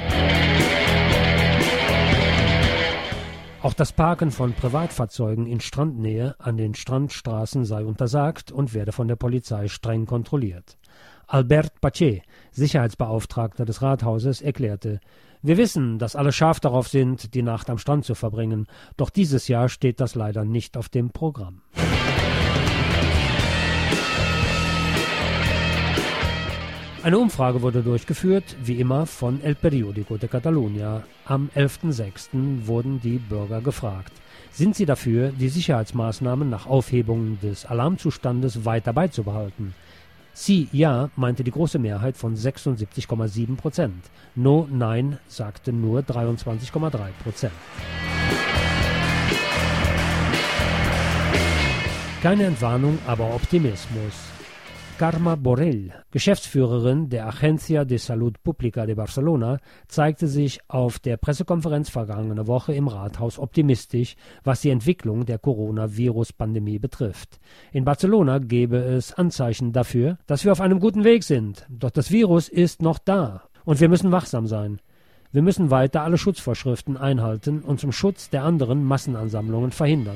Speaker 1: Auch das Parken von Privatfahrzeugen in Strandnähe an den Strandstraßen sei untersagt und werde von der Polizei streng kontrolliert. Albert Pache, Sicherheitsbeauftragter des Rathauses, erklärte: Wir wissen, dass alle scharf darauf sind, die Nacht am Strand zu verbringen, doch dieses Jahr steht das leider nicht auf dem Programm. Eine Umfrage wurde durchgeführt, wie immer von El Periódico de Catalunya. Am elften sechsten wurden die Bürger gefragt: Sind sie dafür, die Sicherheitsmaßnahmen nach Aufhebung des Alarmzustandes weiter beizubehalten? Sie, ja, meinte die große Mehrheit von sechsundsiebzig Komma sieben Prozent. No, nein, sagte nur dreiundzwanzig Komma drei Prozent. Keine Entwarnung, aber Optimismus. Carme Borrell, Geschäftsführerin der Agencia de Salud Pública de Barcelona, zeigte sich auf der Pressekonferenz vergangene Woche im Rathaus optimistisch, was die Entwicklung der Coronavirus-Pandemie betrifft. In Barcelona gebe es Anzeichen dafür, dass wir auf einem guten Weg sind. Doch das Virus ist noch da und wir müssen wachsam sein. Wir müssen weiter alle Schutzvorschriften einhalten und zum Schutz der anderen Massenansammlungen verhindern.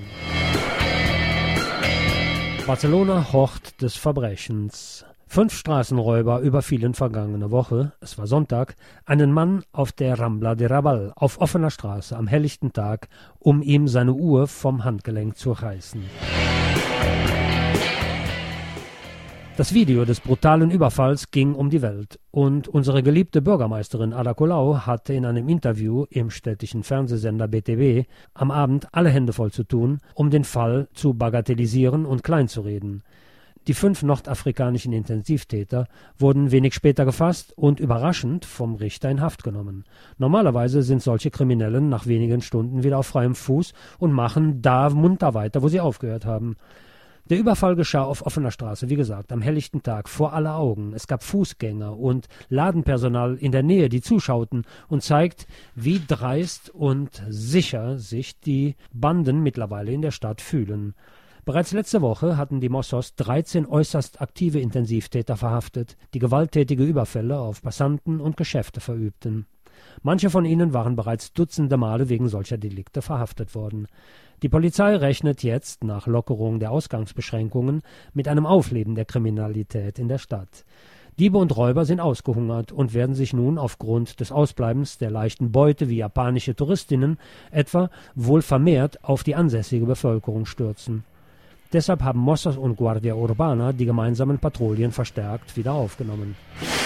Speaker 1: Barcelona Hort des Verbrechens. Fünf Straßenräuber überfielen vergangene Woche, es war Sonntag, einen Mann auf der Rambla de Raval auf offener Straße am helllichten Tag, um ihm seine Uhr vom Handgelenk zu reißen. Das Video des brutalen Überfalls ging um die Welt und unsere geliebte Bürgermeisterin Ada Colau hatte in einem Interview im städtischen Fernsehsender B T V am Abend alle Hände voll zu tun, um den Fall zu bagatellisieren und kleinzureden. Die fünf nordafrikanischen Intensivtäter wurden wenig später gefasst und überraschend vom Richter in Haft genommen. Normalerweise sind solche Kriminellen nach wenigen Stunden wieder auf freiem Fuß und machen da munter weiter, wo sie aufgehört haben. Der Überfall geschah auf offener Straße, wie gesagt, am helllichten Tag, vor aller Augen. Es gab Fußgänger und Ladenpersonal in der Nähe, die zuschauten, und zeigt, wie dreist und sicher sich die Banden mittlerweile in der Stadt fühlen. Bereits letzte Woche hatten die Mossos dreizehn äußerst aktive Intensivtäter verhaftet, die gewalttätige Überfälle auf Passanten und Geschäfte verübten. Manche von ihnen waren bereits dutzende Male wegen solcher Delikte verhaftet worden. Die Polizei rechnet jetzt, nach Lockerung der Ausgangsbeschränkungen, mit einem Aufleben der Kriminalität in der Stadt. Diebe und Räuber sind ausgehungert und werden sich nun aufgrund des Ausbleibens der leichten Beute wie japanische Touristinnen etwa wohl vermehrt auf die ansässige Bevölkerung stürzen. Deshalb haben Mossos und Guardia Urbana die gemeinsamen Patrouillen verstärkt wieder aufgenommen.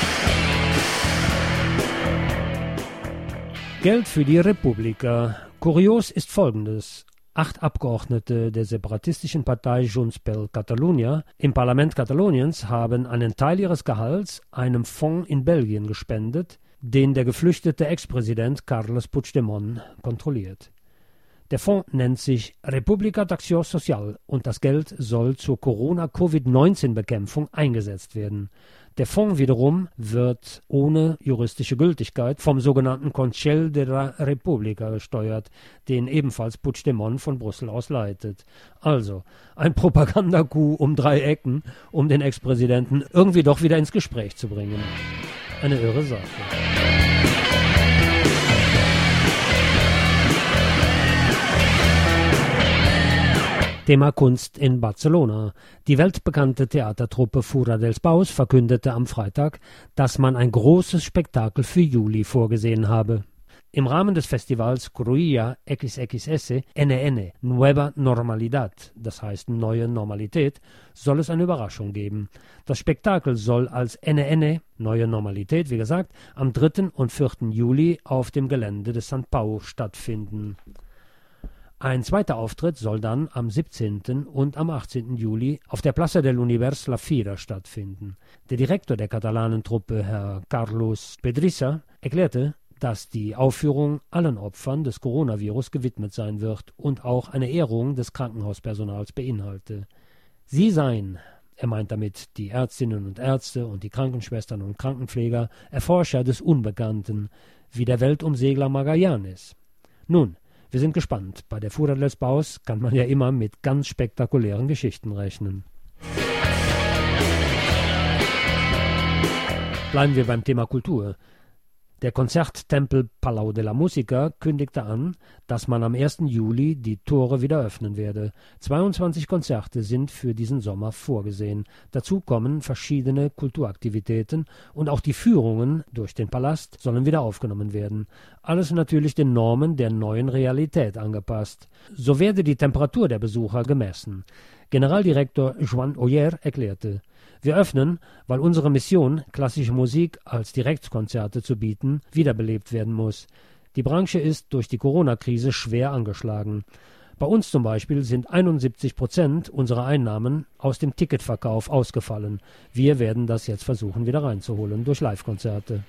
Speaker 1: Geld für die Republika. Kurios ist Folgendes. Acht Abgeordnete der separatistischen Partei Junts per Catalunya im Parlament Kataloniens haben einen Teil ihres Gehalts einem Fonds in Belgien gespendet, den der geflüchtete Ex-Präsident Carles Puigdemont kontrolliert. Der Fonds nennt sich República d'Acció Social und das Geld soll zur Corona-Covid neunzehn Bekämpfung eingesetzt werden. Der Fonds wiederum wird ohne juristische Gültigkeit vom sogenannten Consell de la República gesteuert, den ebenfalls Puigdemont von Brüssel aus leitet. Also ein Propagandacoup um drei Ecken, um den Ex-Präsidenten irgendwie doch wieder ins Gespräch zu bringen. Eine irre Sache. Thema Kunst in Barcelona. Die weltbekannte Theatertruppe Fura dels Baus verkündete am Freitag, dass man ein großes Spektakel für Juli vorgesehen habe. Im Rahmen des Festivals Cruïlla X X S N N Nueva Normalidad, das heißt neue Normalität, soll es eine Überraschung geben. Das Spektakel soll als N N neue Normalität, wie gesagt, am dritten und vierten Juli auf dem Gelände des Sant Pau stattfinden. Ein zweiter Auftritt soll dann am siebzehnten und am achtzehnten Juli auf der Plaza del Univers La Fira stattfinden. Der Direktor der katalanen Truppe, Herr Carlos Pedrissa, erklärte, dass die Aufführung allen Opfern des Coronavirus gewidmet sein wird und auch eine Ehrung des Krankenhauspersonals beinhalte. Sie seien, er meint damit die Ärztinnen und Ärzte und die Krankenschwestern und Krankenpfleger, Erforscher des Unbekannten, wie der Weltumsegler Magallanes. Nun, wir sind gespannt. Bei der Fura dels Baus kann man ja immer mit ganz spektakulären Geschichten rechnen. Bleiben wir beim Thema Kultur. Der Konzerttempel Palau de la Música kündigte an, dass man am ersten Juli die Tore wieder öffnen werde. zweiundzwanzig Konzerte sind für diesen Sommer vorgesehen. Dazu kommen verschiedene Kulturaktivitäten und auch die Führungen durch den Palast sollen wieder aufgenommen werden. Alles natürlich den Normen der neuen Realität angepasst. So werde die Temperatur der Besucher gemessen. Generaldirektor Joan Oller erklärte: Wir öffnen, weil unsere Mission, klassische Musik als Direktkonzerte zu bieten, wiederbelebt werden muss. Die Branche ist durch die Corona-Krise schwer angeschlagen. Bei uns zum Beispiel sind einundsiebzig Prozent unserer Einnahmen aus dem Ticketverkauf ausgefallen. Wir werden das jetzt versuchen, wieder reinzuholen durch Live-Konzerte.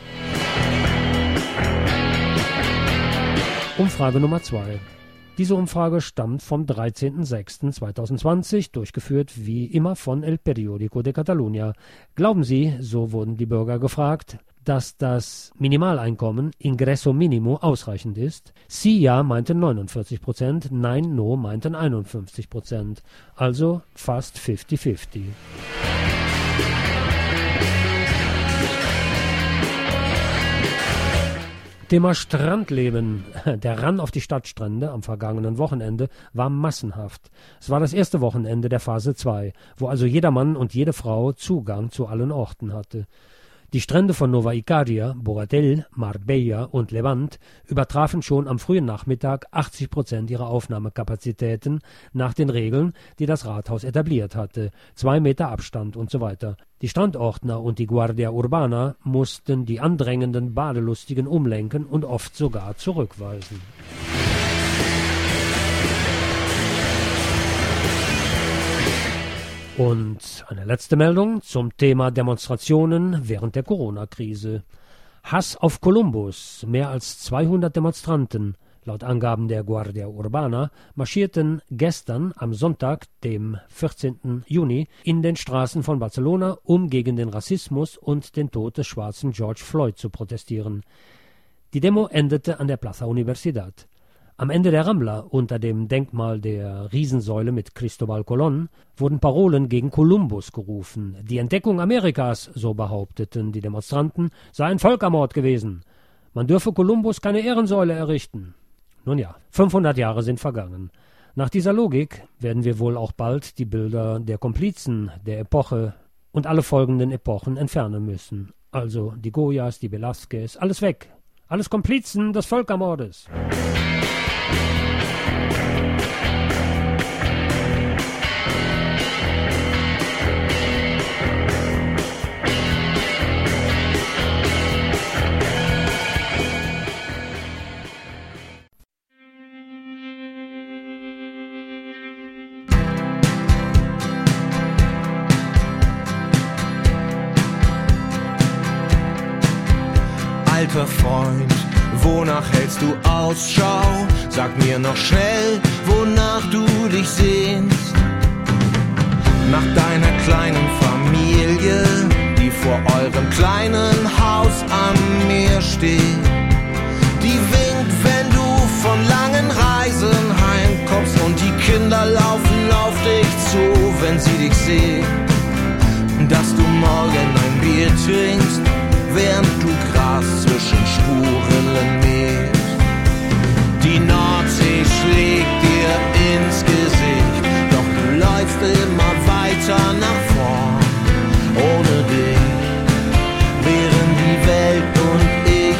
Speaker 1: Umfrage Nummer zwei. Diese Umfrage stammt vom dreizehnten sechsten zweitausendzwanzig, durchgeführt wie immer von El Periódico de Catalunya. Glauben Sie, so wurden die Bürger gefragt, dass das Minimaleinkommen, Ingresso Minimo, ausreichend ist? Sie ja meinten neunundvierzig Prozent, Nein, No meinten einundfünfzig Prozent. Also fast fifty fifty. Thema Strandleben. Der Run auf die Stadtstrände am vergangenen Wochenende war massenhaft. Es war das erste Wochenende der Phase zwei, wo also jeder Mann und jede Frau Zugang zu allen Orten hatte. Die Strände von Nova Icaria, Bogadell, Marbella und Levant übertrafen schon am frühen Nachmittag achtzig Prozent ihrer Aufnahmekapazitäten nach den Regeln, die das Rathaus etabliert hatte, zwei Meter Abstand und so weiter. Die Strandordner und die Guardia Urbana mussten die andrängenden Badelustigen umlenken und oft sogar zurückweisen. Und eine letzte Meldung zum Thema Demonstrationen während der Corona-Krise. Hass auf Kolumbus. Mehr als zweihundert Demonstranten, laut Angaben der Guardia Urbana, marschierten gestern am Sonntag, dem vierzehnten Juni, in den Straßen von Barcelona, um gegen den Rassismus und den Tod des schwarzen George Floyd zu protestieren. Die Demo endete an der Plaza Universidad. Am Ende der Rambla, unter dem Denkmal der Riesensäule mit Cristobal Colón, wurden Parolen gegen Kolumbus gerufen. Die Entdeckung Amerikas, so behaupteten die Demonstranten, sei ein Völkermord gewesen. Man dürfe Kolumbus keine Ehrensäule errichten. Nun ja, fünfhundert Jahre sind vergangen. Nach dieser Logik werden wir wohl auch bald die Bilder der Komplizen der Epoche und alle folgenden Epochen entfernen müssen. Also die Goyas, die Velázquez, alles weg. Alles Komplizen des Völkermordes.
Speaker 14: Alter Freund, wonach hältst du Ausschau? Sag mir noch schnell, wonach du dich sehnst. Nach deiner kleinen Familie, die vor eurem kleinen Haus am Meer steht. Die winkt, wenn du von langen Reisen heimkommst und die Kinder laufen auf dich zu, wenn sie dich sehen. Dass du morgen ein Bier trinkst, während du Gras zwischen Spuren mähst. Die Nordsee schlägt dir ins Gesicht, doch du läufst immer weiter nach vorn. Ohne dich wären die Welt und ich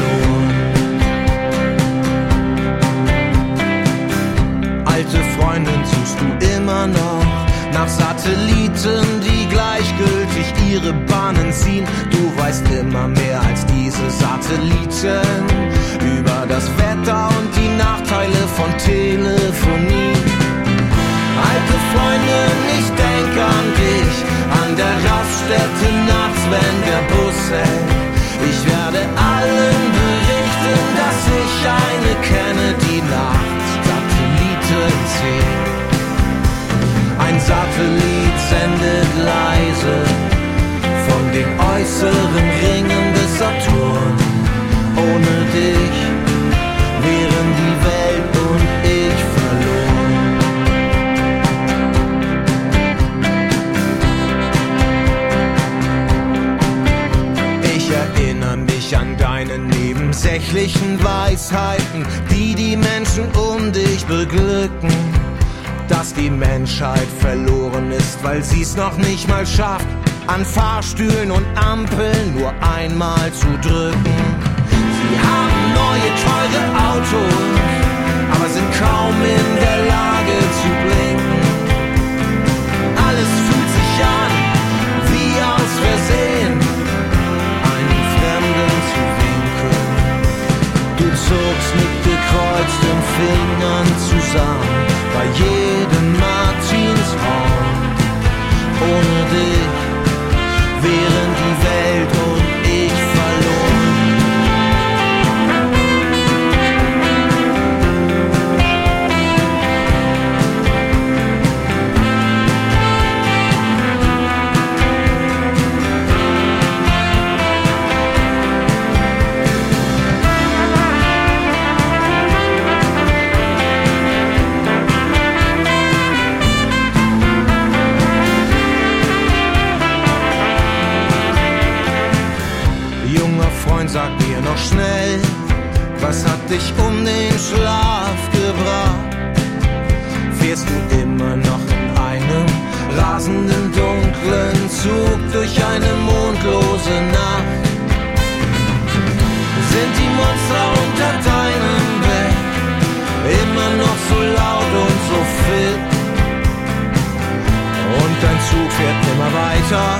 Speaker 14: verloren. Alte Freundin suchst du immer noch nach Satelliten, die gleichgültig ihre Bahnen ziehen. Du weißt immer mehr als diese Satelliten über das Wetter und die Nachteile von Telefonie. Alte Freundin, ich denk an dich, an der Raststätte nachts, wenn der Bus hält. Ich werde allen berichten, dass ich eine kenne, die nachts Satelliten zählt. Ein Satellit sendet leise von den äußeren Ringen des Saturn. Ohne dich wären die Welt und ich verloren. Ich erinnere mich an deine nebensächlichen Weisheiten, die die Menschen um dich beglücken. Dass die Menschheit verloren ist, weil sie's noch nicht mal schafft, an Fahrstühlen und Ampeln nur einmal zu drücken. Sie haben neue teure Autos, aber sind kaum in der Lage zu blinken. Alles fühlt sich an wie aus Versehen, einen Fremden zu winken. Du zuckst mit gekreuzten Fingern zusammen bei jedem Martinshorn. Ohne dich wären die Welt und ich verloren. Sag mir noch schnell, was hat dich um den Schlaf gebracht? Fährst du immer noch in einem rasenden, dunklen Zug durch eine mondlose Nacht? weiter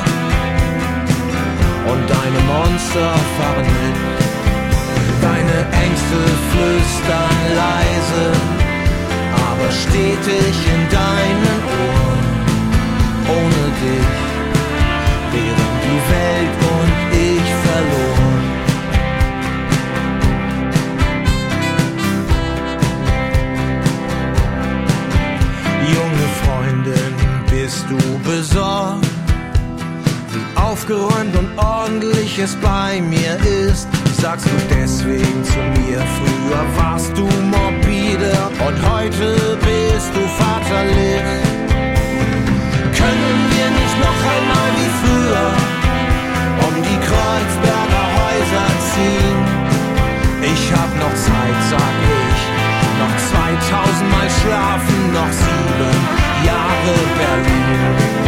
Speaker 14: und deine Monster fahren mit. Deine Ängste flüstern leise, aber stetig in deinen Ohren. Ohne dich wären die Welt und ich verloren. Junge Freundin, bist du besorgt, wie aufgeräumt und ordentlich es bei mir ist? Sagst du deswegen zu mir, früher warst du morbide und heute bist du vaterlich? Können wir nicht noch einmal wie früher um die Kreuzberger Häuser ziehen? Ich hab noch Zeit, sag ich, noch zweitausend Mal schlafen, noch sieben Jahre Berlin.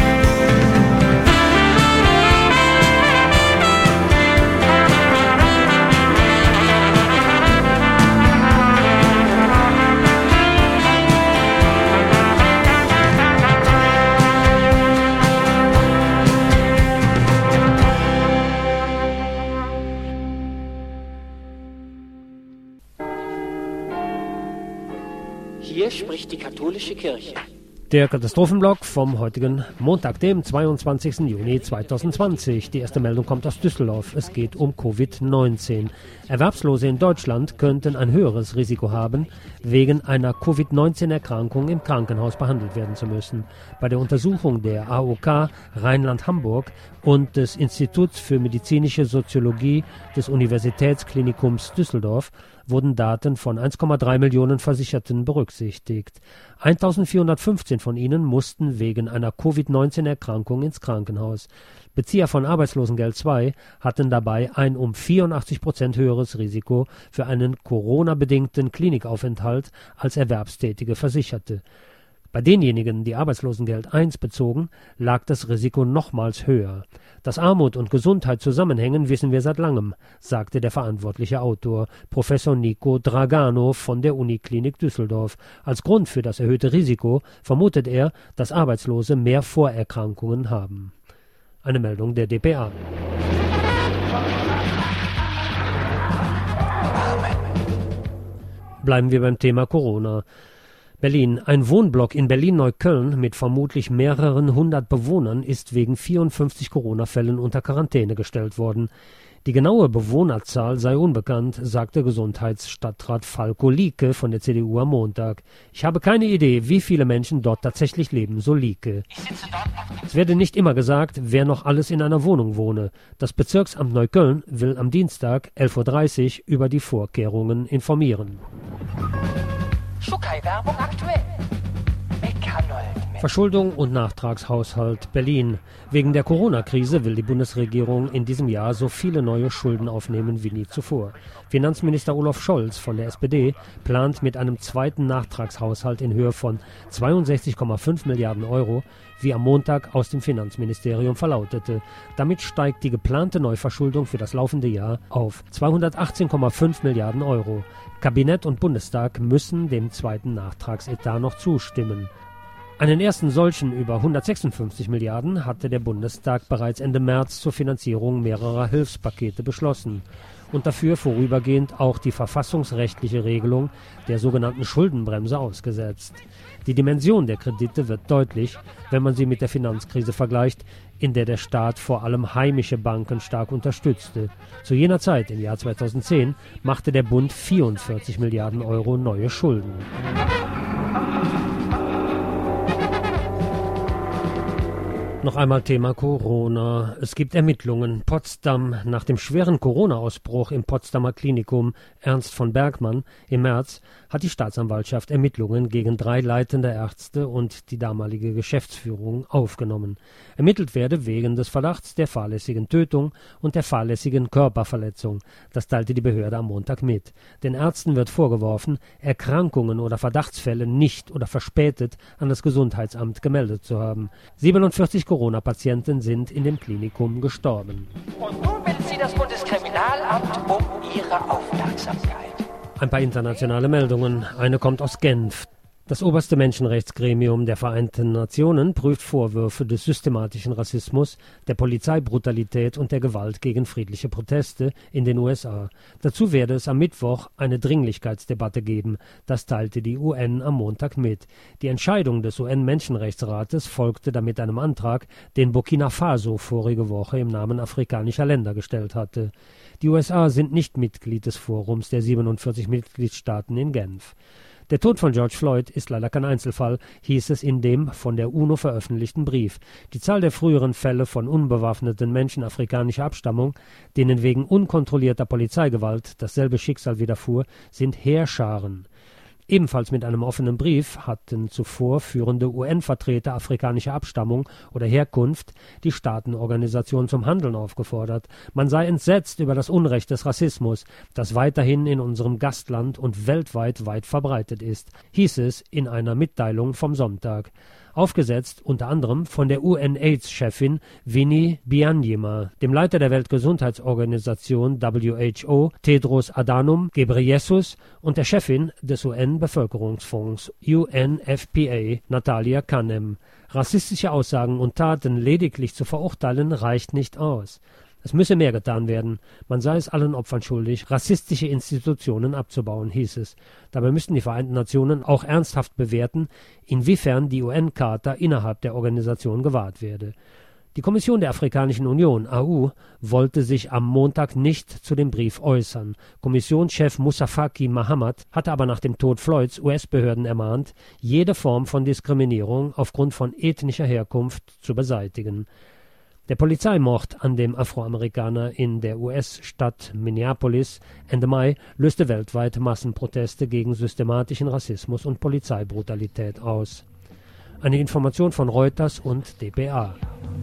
Speaker 15: Hier spricht die katholische Kirche.
Speaker 1: Der Katastrophenblock vom heutigen Montag, dem zweiundzwanzigsten Juni zweitausendzwanzig. Die erste Meldung kommt aus Düsseldorf. Es geht um Covid neunzehn. Erwerbslose in Deutschland könnten ein höheres Risiko haben, wegen einer Covid neunzehn Erkrankung im Krankenhaus behandelt werden zu müssen. Bei der Untersuchung der A O K Rheinland-Hamburg und des Instituts für medizinische Soziologie des Universitätsklinikums Düsseldorf wurden Daten von eins Komma drei Millionen Versicherten berücksichtigt. eintausendvierhundertfünfzehn von ihnen mussten wegen einer Covid neunzehn Erkrankung ins Krankenhaus. Bezieher von Arbeitslosengeld zwei hatten dabei ein um vierundachtzig Prozent höheres Risiko für einen Corona-bedingten Klinikaufenthalt als erwerbstätige Versicherte. Bei denjenigen, die Arbeitslosengeld eins bezogen, lag das Risiko nochmals höher. Dass Armut und Gesundheit zusammenhängen, wissen wir seit langem, sagte der verantwortliche Autor, Professor Nico Dragano von der Uniklinik Düsseldorf. Als Grund für das erhöhte Risiko vermutet er, dass Arbeitslose mehr Vorerkrankungen haben. Eine Meldung der D P A. Bleiben wir beim Thema Corona. Berlin. Ein Wohnblock in Berlin-Neukölln mit vermutlich mehreren hundert Bewohnern ist wegen vierundfünfzig Corona-Fällen unter Quarantäne gestellt worden. Die genaue Bewohnerzahl sei unbekannt, sagte Gesundheitsstadtrat Falko Lieke von der C D U am Montag. Ich habe keine Idee, wie viele Menschen dort tatsächlich leben, so Lieke. Es werde nicht immer gesagt, wer noch alles in einer Wohnung wohne. Das Bezirksamt Neukölln will am Dienstag elf Uhr dreißig über die Vorkehrungen informieren.
Speaker 15: Schukai-Werbung aktuell.
Speaker 1: Verschuldung und Nachtragshaushalt Berlin. Wegen der Corona-Krise will die Bundesregierung in diesem Jahr so viele neue Schulden aufnehmen wie nie zuvor. Finanzminister Olaf Scholz von der S P D plant mit einem zweiten Nachtragshaushalt in Höhe von zweiundsechzig Komma fünf Milliarden Euro, wie am Montag aus dem Finanzministerium verlautete. Damit steigt die geplante Neuverschuldung für das laufende Jahr auf zweihundertachtzehn Komma fünf Milliarden Euro. Kabinett und Bundestag müssen dem zweiten Nachtragsetat noch zustimmen. Einen ersten solchen über hundertsechsundfünfzig Milliarden hatte der Bundestag bereits Ende März zur Finanzierung mehrerer Hilfspakete beschlossen und dafür vorübergehend auch die verfassungsrechtliche Regelung der sogenannten Schuldenbremse ausgesetzt. Die Dimension der Kredite wird deutlich, wenn man sie mit der Finanzkrise vergleicht, in der der Staat vor allem heimische Banken stark unterstützte. Zu jener Zeit, im Jahr zweitausendzehn, machte der Bund vierundvierzig Milliarden Euro neue Schulden. Noch einmal Thema Corona. Es gibt Ermittlungen. Potsdam. Nach dem schweren Corona-Ausbruch im Potsdamer Klinikum Ernst von Bergmann im März hat die Staatsanwaltschaft Ermittlungen gegen drei leitende Ärzte und die damalige Geschäftsführung aufgenommen. Ermittelt werde wegen des Verdachts der fahrlässigen Tötung und der fahrlässigen Körperverletzung. Das teilte die Behörde am Montag mit. Den Ärzten wird vorgeworfen, Erkrankungen oder Verdachtsfälle nicht oder verspätet an das Gesundheitsamt gemeldet zu haben. siebenundvierzig Corona-Patienten sind in dem Klinikum gestorben.
Speaker 15: Und nun bittet Sie das Bundeskriminalamt um Ihre Aufmerksamkeit.
Speaker 1: Ein paar internationale Meldungen. Eine kommt aus Genf. Das oberste Menschenrechtsgremium der Vereinten Nationen prüft Vorwürfe des systematischen Rassismus, der Polizeibrutalität und der Gewalt gegen friedliche Proteste in den U S A. Dazu werde es am Mittwoch eine Dringlichkeitsdebatte geben. Das teilte die U N am Montag mit. Die Entscheidung des U N-Menschenrechtsrates folgte damit einem Antrag, den Burkina Faso vorige Woche im Namen afrikanischer Länder gestellt hatte. Die U S A sind nicht Mitglied des Forums der siebenundvierzig Mitgliedstaaten in Genf. Der Tod von George Floyd ist leider kein Einzelfall, hieß es in dem von der UNO veröffentlichten Brief. Die Zahl der früheren Fälle von unbewaffneten Menschen afrikanischer Abstammung, denen wegen unkontrollierter Polizeigewalt dasselbe Schicksal widerfuhr, sind Heerscharen. Ebenfalls mit einem offenen Brief hatten zuvor führende U N-Vertreter afrikanischer Abstammung oder Herkunft die Staatenorganisation zum Handeln aufgefordert. Man sei entsetzt über das Unrecht des Rassismus, das weiterhin in unserem Gastland und weltweit weit verbreitet ist, hieß es in einer Mitteilung vom Sonntag. Aufgesetzt unter anderem von der U N-AIDS-Chefin Winnie Byanyima, dem Leiter der Weltgesundheitsorganisation W H O Tedros Adhanom Ghebreyesus und der Chefin des U N-Bevölkerungsfonds U N F P A Natalia Kanem. Rassistische Aussagen und Taten lediglich zu verurteilen reicht nicht aus. Es müsse mehr getan werden. Man sei es allen Opfern schuldig, rassistische Institutionen abzubauen, hieß es. Dabei müssten die Vereinten Nationen auch ernsthaft bewerten, inwiefern die U N-Charta innerhalb der Organisation gewahrt werde. Die Kommission der Afrikanischen Union, A U, wollte sich am Montag nicht zu dem Brief äußern. Kommissionschef Moussa Faki Mahamat hatte aber nach dem Tod Floyds U S-Behörden ermahnt, jede Form von Diskriminierung aufgrund von ethnischer Herkunft zu beseitigen. Der Polizeimord an dem Afroamerikaner in der U S-Stadt Minneapolis Ende Mai löste weltweit Massenproteste gegen systematischen Rassismus und Polizeibrutalität aus. Eine Information von Reuters und D P A.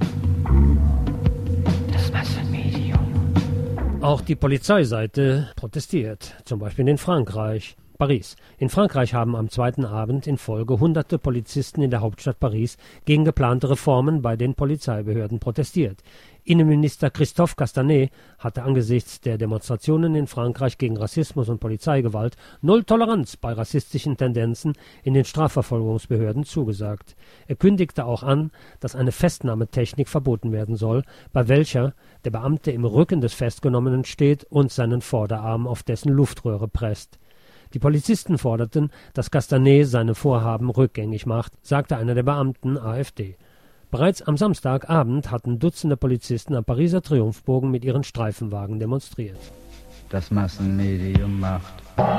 Speaker 15: Das Massenmedium.
Speaker 1: Auch die Polizeiseite protestiert, zum Beispiel in Frankreich. Paris. In Frankreich haben am zweiten Abend in Folge hunderte Polizisten in der Hauptstadt Paris gegen geplante Reformen bei den Polizeibehörden protestiert. Innenminister Christophe Castanet hatte angesichts der Demonstrationen in Frankreich gegen Rassismus und Polizeigewalt Null Toleranz bei rassistischen Tendenzen in den Strafverfolgungsbehörden zugesagt. Er kündigte auch an, dass eine Festnahmetechnik verboten werden soll, bei welcher der Beamte im Rücken des Festgenommenen steht und seinen Vorderarm auf dessen Luftröhre presst. Die Polizisten forderten, dass Castanet seine Vorhaben rückgängig macht, sagte einer der Beamten A f D. Bereits am Samstagabend hatten Dutzende Polizisten am Pariser Triumphbogen mit ihren Streifenwagen demonstriert.
Speaker 16: Das Massenmedium macht.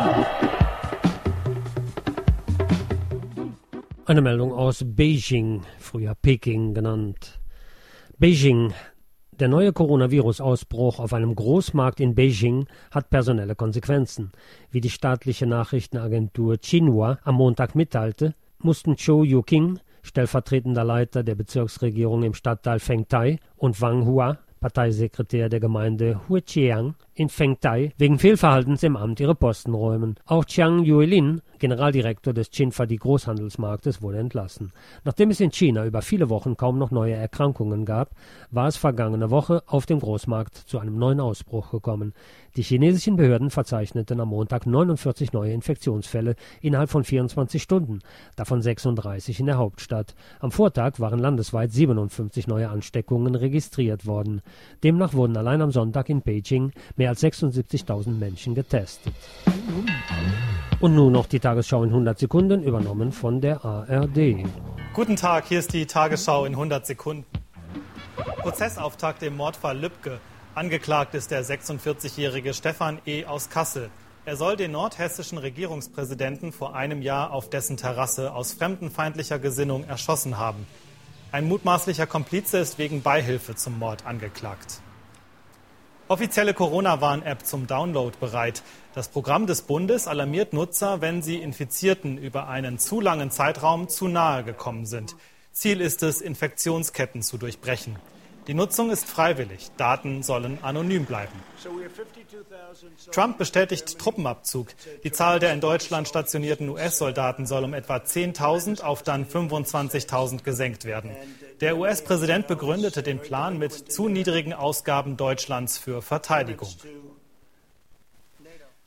Speaker 1: Eine Meldung aus Beijing, früher Peking genannt. Beijing. Der neue Coronavirus-Ausbruch auf einem Großmarkt in Beijing hat personelle Konsequenzen. Wie die staatliche Nachrichtenagentur Xinhua am Montag mitteilte, mussten Zhou Yuqing, stellvertretender Leiter der Bezirksregierung im Stadtteil Fengtai, und Wang Hua, Parteisekretär der Gemeinde Huiqiang in Fengtai, wegen Fehlverhaltens im Amt ihre Posten räumen. Auch Chiang Yuelin, Generaldirektor des Chinfadi Großhandelsmarktes, wurde entlassen. Nachdem es in China über viele Wochen kaum noch neue Erkrankungen gab, war es vergangene Woche auf dem Großmarkt zu einem neuen Ausbruch gekommen. Die chinesischen Behörden verzeichneten am Montag neunundvierzig neue Infektionsfälle innerhalb von vierundzwanzig Stunden, davon sechsunddreißig in der Hauptstadt. Am Vortag waren landesweit siebenundfünfzig neue Ansteckungen registriert worden. Demnach wurden allein am Sonntag in Beijing mehr als sechsundsiebzigtausend Menschen getestet. Und nun noch die Tagesschau in hundert Sekunden, übernommen von der A R D.
Speaker 17: Guten Tag, hier ist die Tagesschau in hundert Sekunden. Prozessauftakt im Mordfall Lübcke. Angeklagt ist der sechsundvierzigjährige Stefan E. aus Kassel. Er soll den nordhessischen Regierungspräsidenten vor einem Jahr auf dessen Terrasse aus fremdenfeindlicher Gesinnung erschossen haben. Ein mutmaßlicher Komplize ist wegen Beihilfe zum Mord angeklagt. Offizielle Corona-Warn-App zum Download bereit. Das Programm des Bundes alarmiert Nutzer, wenn sie Infizierten über einen zu langen Zeitraum zu nahe gekommen sind. Ziel ist es, Infektionsketten zu durchbrechen. Die Nutzung ist freiwillig. Daten sollen anonym bleiben. Trump bestätigt Truppenabzug. Die Zahl der in Deutschland stationierten U S-Soldaten soll um etwa zehntausend auf dann fünfundzwanzigtausend gesenkt werden. Der U S-Präsident begründete den Plan mit zu niedrigen Ausgaben Deutschlands für Verteidigung.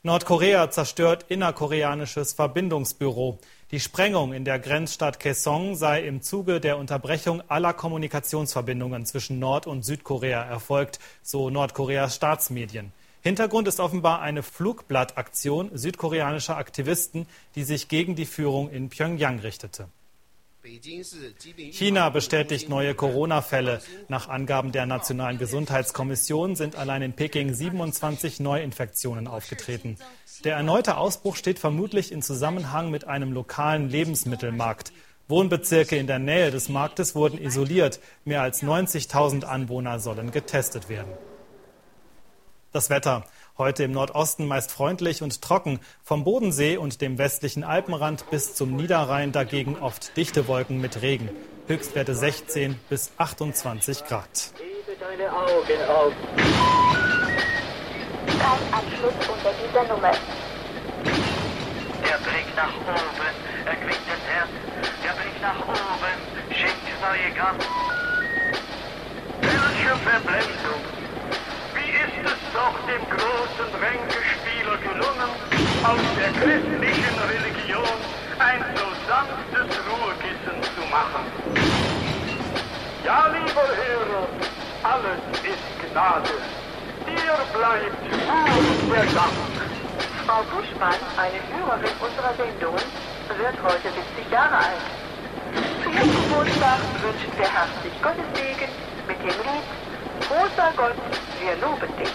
Speaker 17: Nordkorea zerstört innerkoreanisches Verbindungsbüro. Die Sprengung in der Grenzstadt Kaesong sei im Zuge der Unterbrechung aller Kommunikationsverbindungen zwischen Nord- und Südkorea erfolgt, so Nordkoreas Staatsmedien. Hintergrund ist offenbar eine Flugblattaktion südkoreanischer Aktivisten, die sich gegen die Führung in Pjöngjang richtete. China bestätigt neue Corona-Fälle. Nach Angaben der Nationalen Gesundheitskommission sind allein in Peking siebenundzwanzig Neuinfektionen aufgetreten. Der erneute Ausbruch steht vermutlich in Zusammenhang mit einem lokalen Lebensmittelmarkt. Wohnbezirke in der Nähe des Marktes wurden isoliert. Mehr als neunzigtausend Anwohner sollen getestet werden. Das Wetter. Heute im Nordosten meist freundlich und trocken. Vom Bodensee und dem westlichen Alpenrand bis zum Niederrhein dagegen oft dichte Wolken mit Regen. Höchstwerte sechzehn bis achtundzwanzig Grad.
Speaker 9: Hebe deine Augen auf.
Speaker 6: Kein Anschluss unter dieser Nummer.
Speaker 9: Der Blick nach oben erquickt das Herz. Der Blick nach oben schenkt neue Kraft. Welche Verblendung! Wie ist es doch dem großen Ränkespieler gelungen, aus der christlichen Religion ein so sanftes Ruhekissen zu machen. Ja, lieber Hörer, alles ist Gnade. Dir bleibt nur der Dank.
Speaker 6: Frau Buschmann, eine Hörerin unserer Sendungen, wird heute siebzig Jahre alt. Zu ihrem Geburtstag wünschen wir herzlich Gottes Segen mit dem Lied Großer Gott, wir loben dich.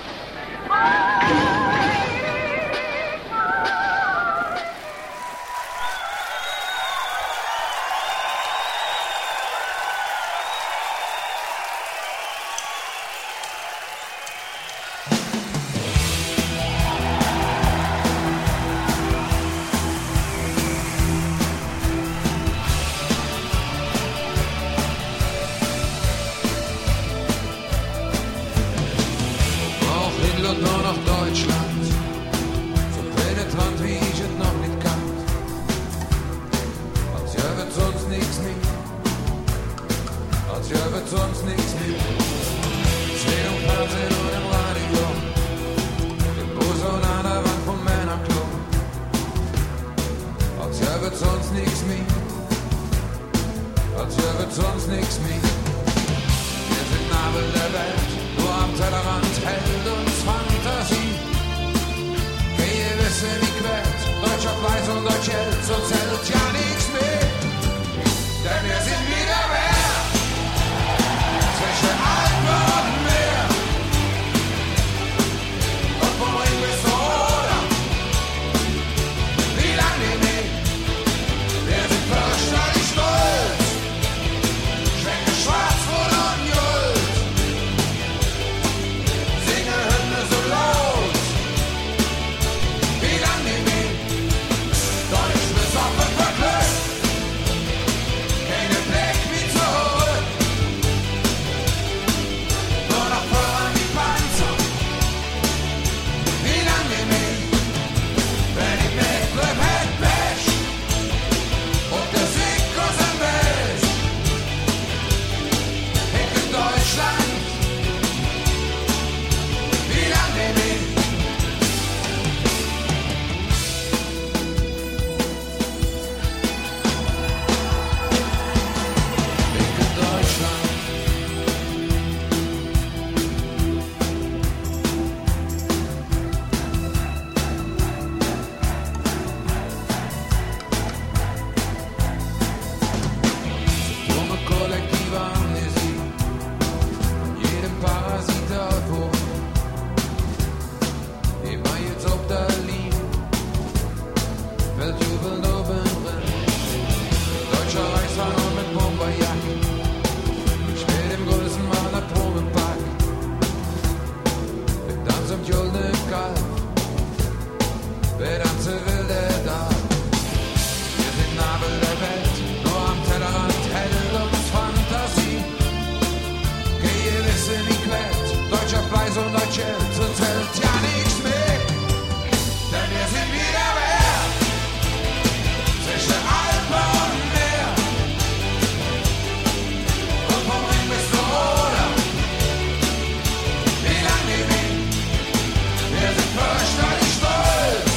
Speaker 18: Fürchterlich stolz.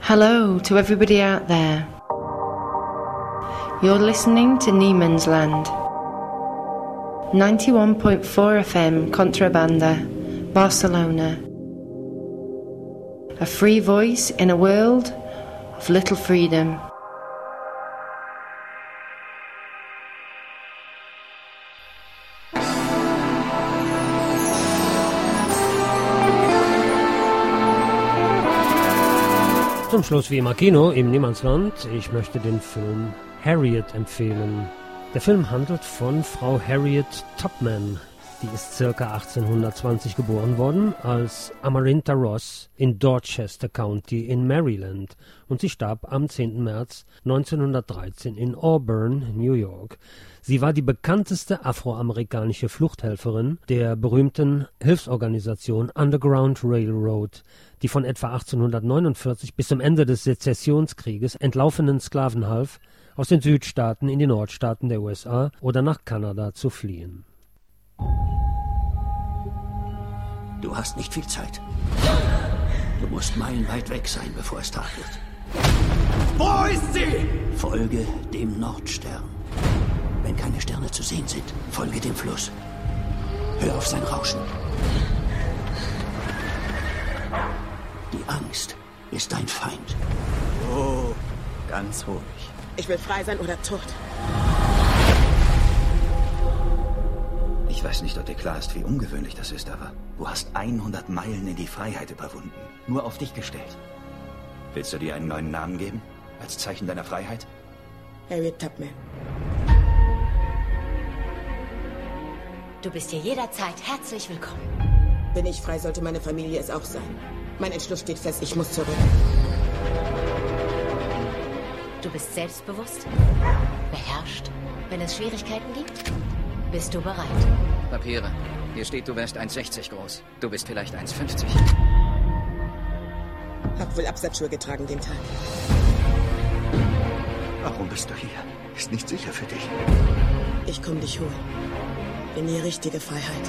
Speaker 18: Hello to everybody out there. You're listening to Niemann's Land. ninety-one point four F M Contrabanda, Barcelona. A free voice in a world of little freedom.
Speaker 1: Zum Schluss wie immer Kino im Niemandsland. Ich möchte den Film Harriet empfehlen. Der Film handelt von Frau Harriet Tubman. Die ist ca. achtzehnhundertzwanzig geboren worden als Amarynta Ross in Dorchester County in Maryland und sie starb am zehnten März neunzehnhundertdreizehn in Auburn, New York. Sie war die bekannteste afroamerikanische Fluchthelferin der berühmten Hilfsorganisation Underground Railroad, die von etwa achtzehnhundertneunundvierzig bis zum Ende des Sezessionskrieges entlaufenen Sklaven half, aus den Südstaaten in die Nordstaaten der U S A oder nach Kanada zu fliehen.
Speaker 19: Du hast nicht viel Zeit. Du musst meilenweit weg sein, bevor es Tag wird. Wo ist sie? Folge dem Nordstern. Wenn keine Sterne zu sehen sind, folge dem Fluss. Hör auf sein Rauschen. Die Angst ist dein Feind.
Speaker 20: Oh, ganz ruhig. Ich will frei sein oder tot.
Speaker 19: Ich weiß nicht, ob dir klar ist, wie ungewöhnlich das ist, aber du hast hundert Meilen in die Freiheit überwunden. Nur auf dich gestellt. Willst du dir einen neuen Namen geben? Als Zeichen deiner Freiheit?
Speaker 20: Harriet Tubman.
Speaker 21: Du bist hier jederzeit herzlich willkommen.
Speaker 20: Bin ich frei, sollte meine Familie es auch sein. Mein Entschluss steht fest, ich muss zurück.
Speaker 21: Du bist selbstbewusst, beherrscht. Wenn es Schwierigkeiten gibt, bist du bereit.
Speaker 22: Papiere. Hier steht, du wärst eins Komma sechzig groß. Du bist vielleicht eins Komma fünfzig.
Speaker 20: Hab wohl Absatzschuhe getragen den Tag.
Speaker 19: Warum bist du hier? Ist nicht sicher für dich.
Speaker 20: Ich komm dich holen. In die richtige Freiheit.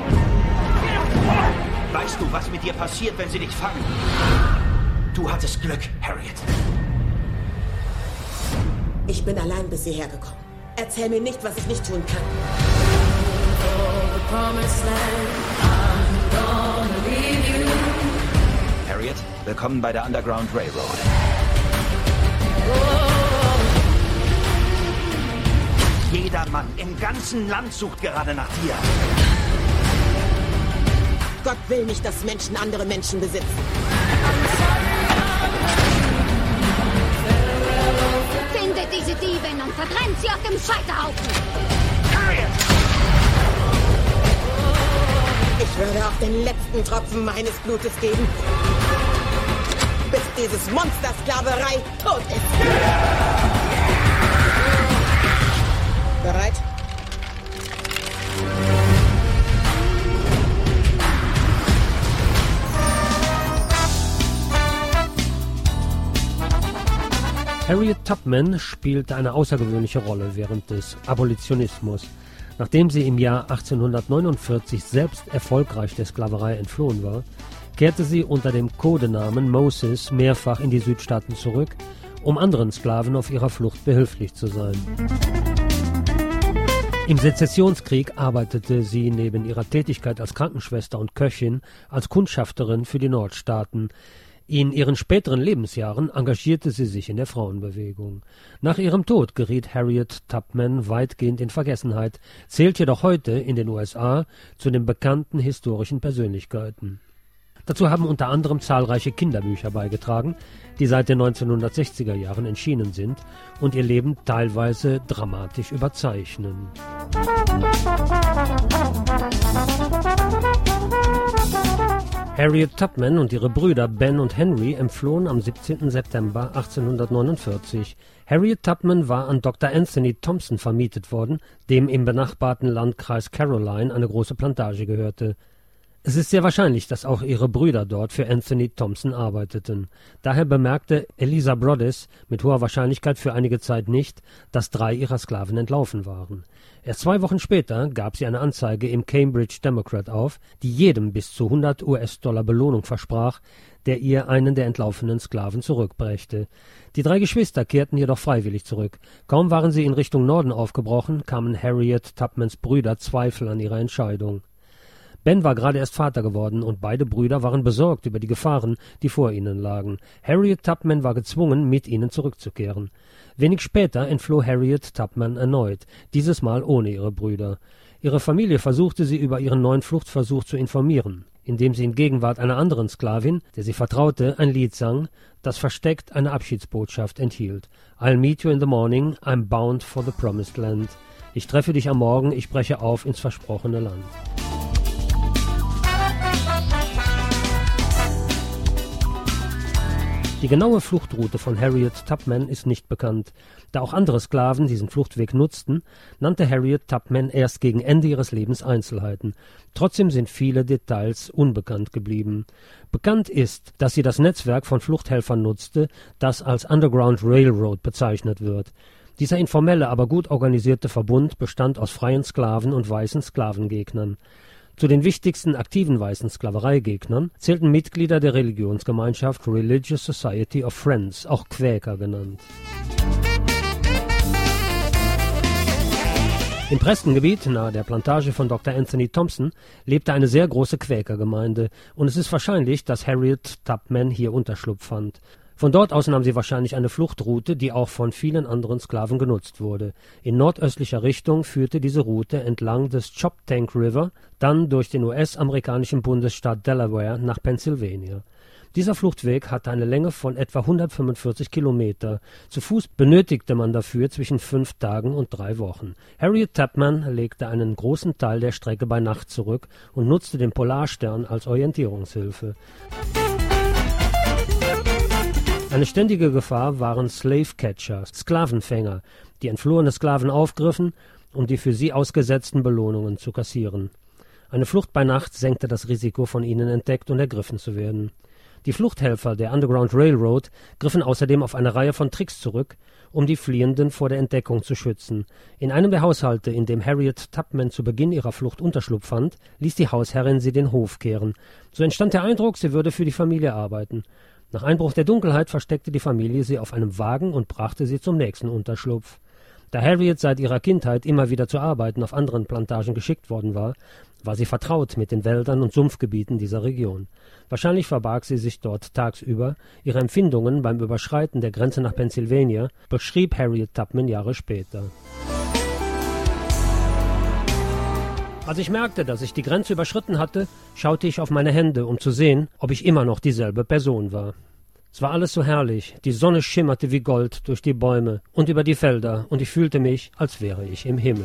Speaker 19: Weißt du, was mit dir passiert, wenn sie dich fangen? Du hattest Glück, Harriet.
Speaker 20: Ich bin allein bis hierher gekommen. Erzähl mir nicht, was ich nicht tun kann.
Speaker 19: Harriet, willkommen bei der Underground Railroad. Jeder Mann im ganzen Land sucht gerade nach dir.
Speaker 20: Gott will nicht, dass Menschen andere Menschen besitzen.
Speaker 23: Findet diese Diebin und verbrennt sie auf dem Scheiterhaufen!
Speaker 19: Harriet!
Speaker 20: Ich würde auch den letzten Tropfen meines Blutes geben, bis dieses Monster Sklaverei tot ist. Bereit?
Speaker 1: Harriet Tubman spielte eine außergewöhnliche Rolle während des Abolitionismus. Nachdem sie im Jahr achtzehnhundertneunundvierzig selbst erfolgreich der Sklaverei entflohen war, kehrte sie unter dem Codenamen Moses mehrfach in die Südstaaten zurück, um anderen Sklaven auf ihrer Flucht behilflich zu sein. Im Sezessionskrieg arbeitete sie neben ihrer Tätigkeit als Krankenschwester und Köchin als Kundschafterin für die Nordstaaten. In ihren späteren Lebensjahren engagierte sie sich in der Frauenbewegung. Nach ihrem Tod geriet Harriet Tubman weitgehend in Vergessenheit, zählt jedoch heute in den U S A zu den bekannten historischen Persönlichkeiten. Dazu haben unter anderem zahlreiche Kinderbücher beigetragen, die seit den neunzehnhundertsechziger Jahren erschienen sind und ihr Leben teilweise dramatisch überzeichnen. Harriet Tubman und ihre Brüder Ben und Henry entflohen am siebzehnten September achtzehnhundertneunundvierzig. Harriet Tubman war an Doktor Anthony Thompson vermietet worden, dem im benachbarten Landkreis Caroline eine große Plantage gehörte. Es ist sehr wahrscheinlich, dass auch ihre Brüder dort für Anthony Thompson arbeiteten. Daher bemerkte Eliza Broaddus mit hoher Wahrscheinlichkeit für einige Zeit nicht, dass drei ihrer Sklaven entlaufen waren. Erst zwei Wochen später gab sie eine Anzeige im Cambridge Democrat auf, die jedem bis zu hundert US-Dollar Belohnung versprach, der ihr einen der entlaufenen Sklaven zurückbrächte. Die drei Geschwister kehrten jedoch freiwillig zurück. Kaum waren sie in Richtung Norden aufgebrochen, kamen Harriet Tubmans Brüder Zweifel an ihrer Entscheidung. Ben war gerade erst Vater geworden und beide Brüder waren besorgt über die Gefahren, die vor ihnen lagen. Harriet Tubman war gezwungen, mit ihnen zurückzukehren. Wenig später entfloh Harriet Tubman erneut, dieses Mal ohne ihre Brüder. Ihre Familie versuchte sie über ihren neuen Fluchtversuch zu informieren, indem sie in Gegenwart einer anderen Sklavin, der sie vertraute, ein Lied sang, das versteckt eine Abschiedsbotschaft enthielt. I'll meet you in the morning, I'm bound for the promised land. Ich treffe dich am Morgen, ich breche auf ins versprochene Land. Die genaue Fluchtroute von Harriet Tubman ist nicht bekannt. Da auch andere Sklaven diesen Fluchtweg nutzten, nannte Harriet Tubman erst gegen Ende ihres Lebens Einzelheiten. Trotzdem sind viele Details unbekannt geblieben. Bekannt ist, dass sie das Netzwerk von Fluchthelfern nutzte, das als Underground Railroad bezeichnet wird. Dieser informelle, aber gut organisierte Verbund bestand aus freien Sklaven und weißen Sklavengegnern. Zu den wichtigsten aktiven weißen Sklavereigegnern zählten Mitglieder der Religionsgemeinschaft Religious Society of Friends, auch Quäker genannt. Im Preston-Gebiet, nahe der Plantage von Doktor Anthony Thompson, lebte eine sehr große Quäkergemeinde, und es ist wahrscheinlich, dass Harriet Tubman hier Unterschlupf fand. Von dort aus nahm sie wahrscheinlich eine Fluchtroute, die auch von vielen anderen Sklaven genutzt wurde. In nordöstlicher Richtung führte diese Route entlang des Choptank River, dann durch den U S-amerikanischen Bundesstaat Delaware nach Pennsylvania. Dieser Fluchtweg hatte eine Länge von etwa hundertfünfundvierzig Kilometer. Zu Fuß benötigte man dafür zwischen fünf Tagen und drei Wochen. Harriet Tubman legte einen großen Teil der Strecke bei Nacht zurück und nutzte den Polarstern als Orientierungshilfe. Eine ständige Gefahr waren Slave-Catcher, Sklavenfänger, die entflohene Sklaven aufgriffen, um die für sie ausgesetzten Belohnungen zu kassieren. Eine Flucht bei Nacht senkte das Risiko, von ihnen entdeckt und ergriffen zu werden. Die Fluchthelfer der Underground Railroad griffen außerdem auf eine Reihe von Tricks zurück, um die Fliehenden vor der Entdeckung zu schützen. In einem der Haushalte, in dem Harriet Tubman zu Beginn ihrer Flucht Unterschlupf fand, ließ die Hausherrin sie den Hof kehren. So entstand der Eindruck, sie würde für die Familie arbeiten. Nach Einbruch der Dunkelheit versteckte die Familie sie auf einem Wagen und brachte sie zum nächsten Unterschlupf. Da Harriet seit ihrer Kindheit immer wieder zu Arbeiten auf anderen Plantagen geschickt worden war, war sie vertraut mit den Wäldern und Sumpfgebieten dieser Region. Wahrscheinlich verbarg sie sich dort tagsüber. Ihre Empfindungen beim Überschreiten der Grenze nach Pennsylvania beschrieb Harriet Tubman Jahre später. Als ich merkte, dass ich die Grenze überschritten hatte, schaute ich auf meine Hände, um zu sehen, ob ich immer noch dieselbe Person war. Es war alles so herrlich, die Sonne schimmerte wie Gold durch die Bäume und über die Felder, und ich fühlte mich, als wäre ich im Himmel.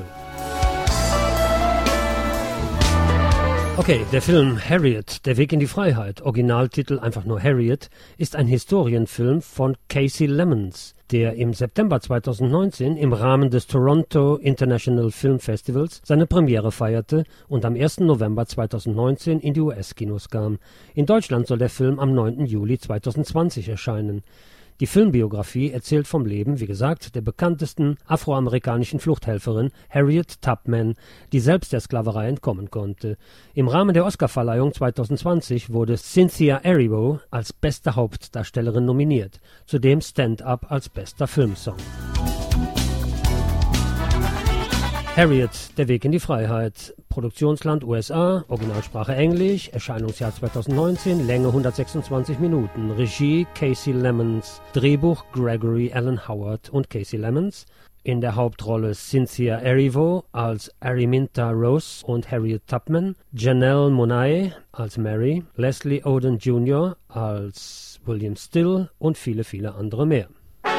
Speaker 1: Okay, der Film Harriet, der Weg in die Freiheit, Originaltitel einfach nur Harriet, ist ein Historienfilm von Kasi Lemmons, der im September zweitausendneunzehn im Rahmen des Toronto International Film Festivals seine Premiere feierte und am ersten November zweitausendneunzehn in die U S-Kinos kam. In Deutschland soll der Film am neunten Juli zweitausendzwanzig erscheinen. Die Filmbiografie erzählt vom Leben, wie gesagt, der bekanntesten afroamerikanischen Fluchthelferin Harriet Tubman, die selbst der Sklaverei entkommen konnte. Im Rahmen der Oscarverleihung zweitausendzwanzig wurde Cynthia Erivo als beste Hauptdarstellerin nominiert, zudem Stand-Up als bester Filmsong. Harriet, der Weg in die Freiheit. Produktionsland U S A, Originalsprache Englisch, Erscheinungsjahr zweitausendneunzehn, Länge hundertsechsundzwanzig Minuten, Regie Kasi Lemmons, Drehbuch Gregory Allen Howard und Kasi Lemmons. In der Hauptrolle Cynthia Erivo als Araminta Rose und Harriet Tubman, Janelle Monáe als Mary, Leslie Odom Junior als William Still und viele, viele andere mehr.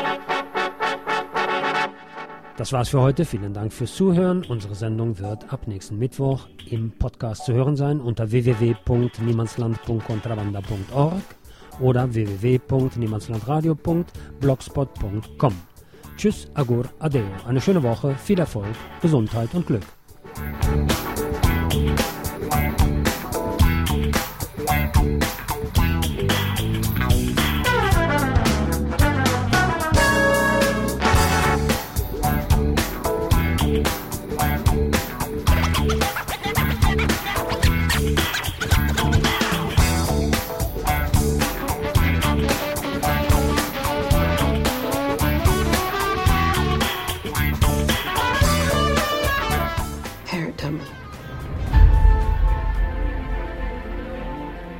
Speaker 1: Das war's für heute. Vielen Dank fürs Zuhören. Unsere Sendung wird ab nächsten Mittwoch im Podcast zu hören sein unter w w w punkt niemandsland punkt contrabanda punkt org oder w w w punkt niemandslandradio punkt blogspot punkt com. Tschüss, agur, adeo. Eine schöne Woche, viel Erfolg, Gesundheit und Glück.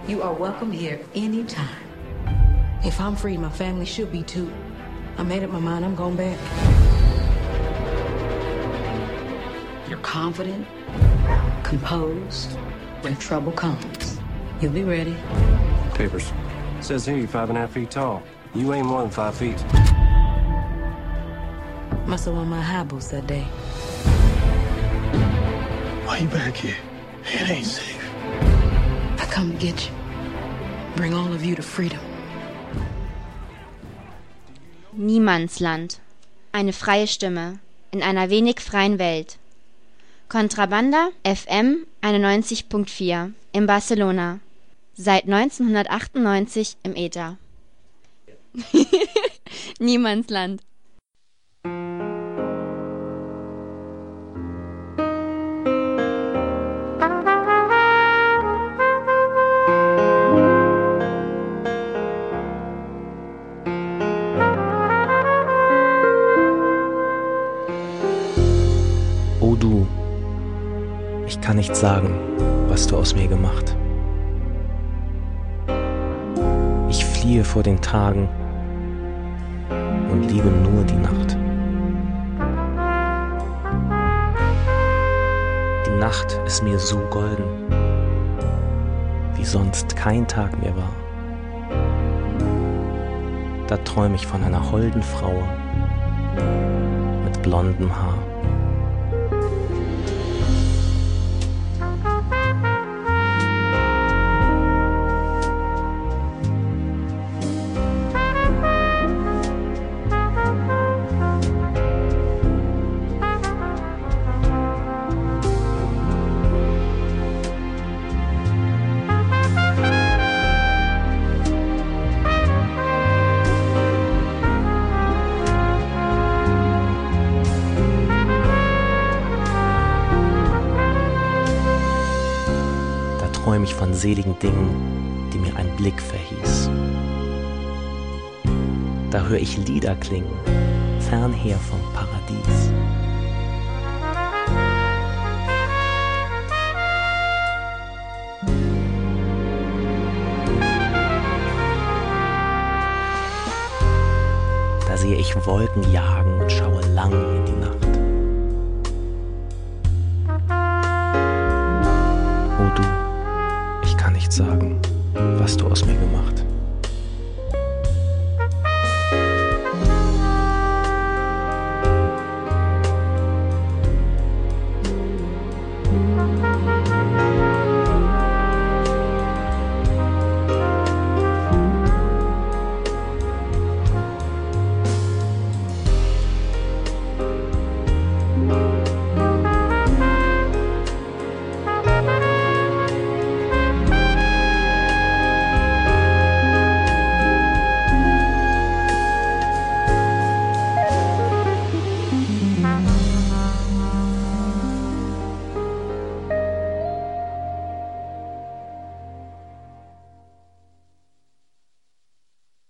Speaker 2: You are welcome here anytime. If I'm free, my family should be too. I made up my mind, I'm going back. You're confident, composed. When trouble comes, you'll be ready.
Speaker 3: Papers. Says here you're five and a half feet tall. You ain't more than five feet.
Speaker 2: Must have won my high boots that day.
Speaker 3: Why you back here? It ain't safe.
Speaker 2: I come to get you. Bring all of you to freedom.
Speaker 5: Niemandsland. Eine freie Stimme in einer wenig freien Welt. Contrabanda F M einundneunzig Komma vier in Barcelona. Seit neunzehnhundertachtundneunzig im Äther. Niemandsland.
Speaker 24: Oh du, ich kann nicht sagen, was du aus mir gemacht. Ich fliehe vor den Tagen und liebe nur die Nacht. Die Nacht ist mir so golden, wie sonst kein Tag mehr war. Da träum ich von einer holden Frau mit blondem Haar. Träum ich von seligen Dingen, die mir ein Blick verhieß. Da hör ich Lieder klingen, fernher vom Paradies. Da sehe ich Wolken jagen und schaue lang in die Nacht. Oh du, ich kann nicht sagen, was du aus mir gemacht.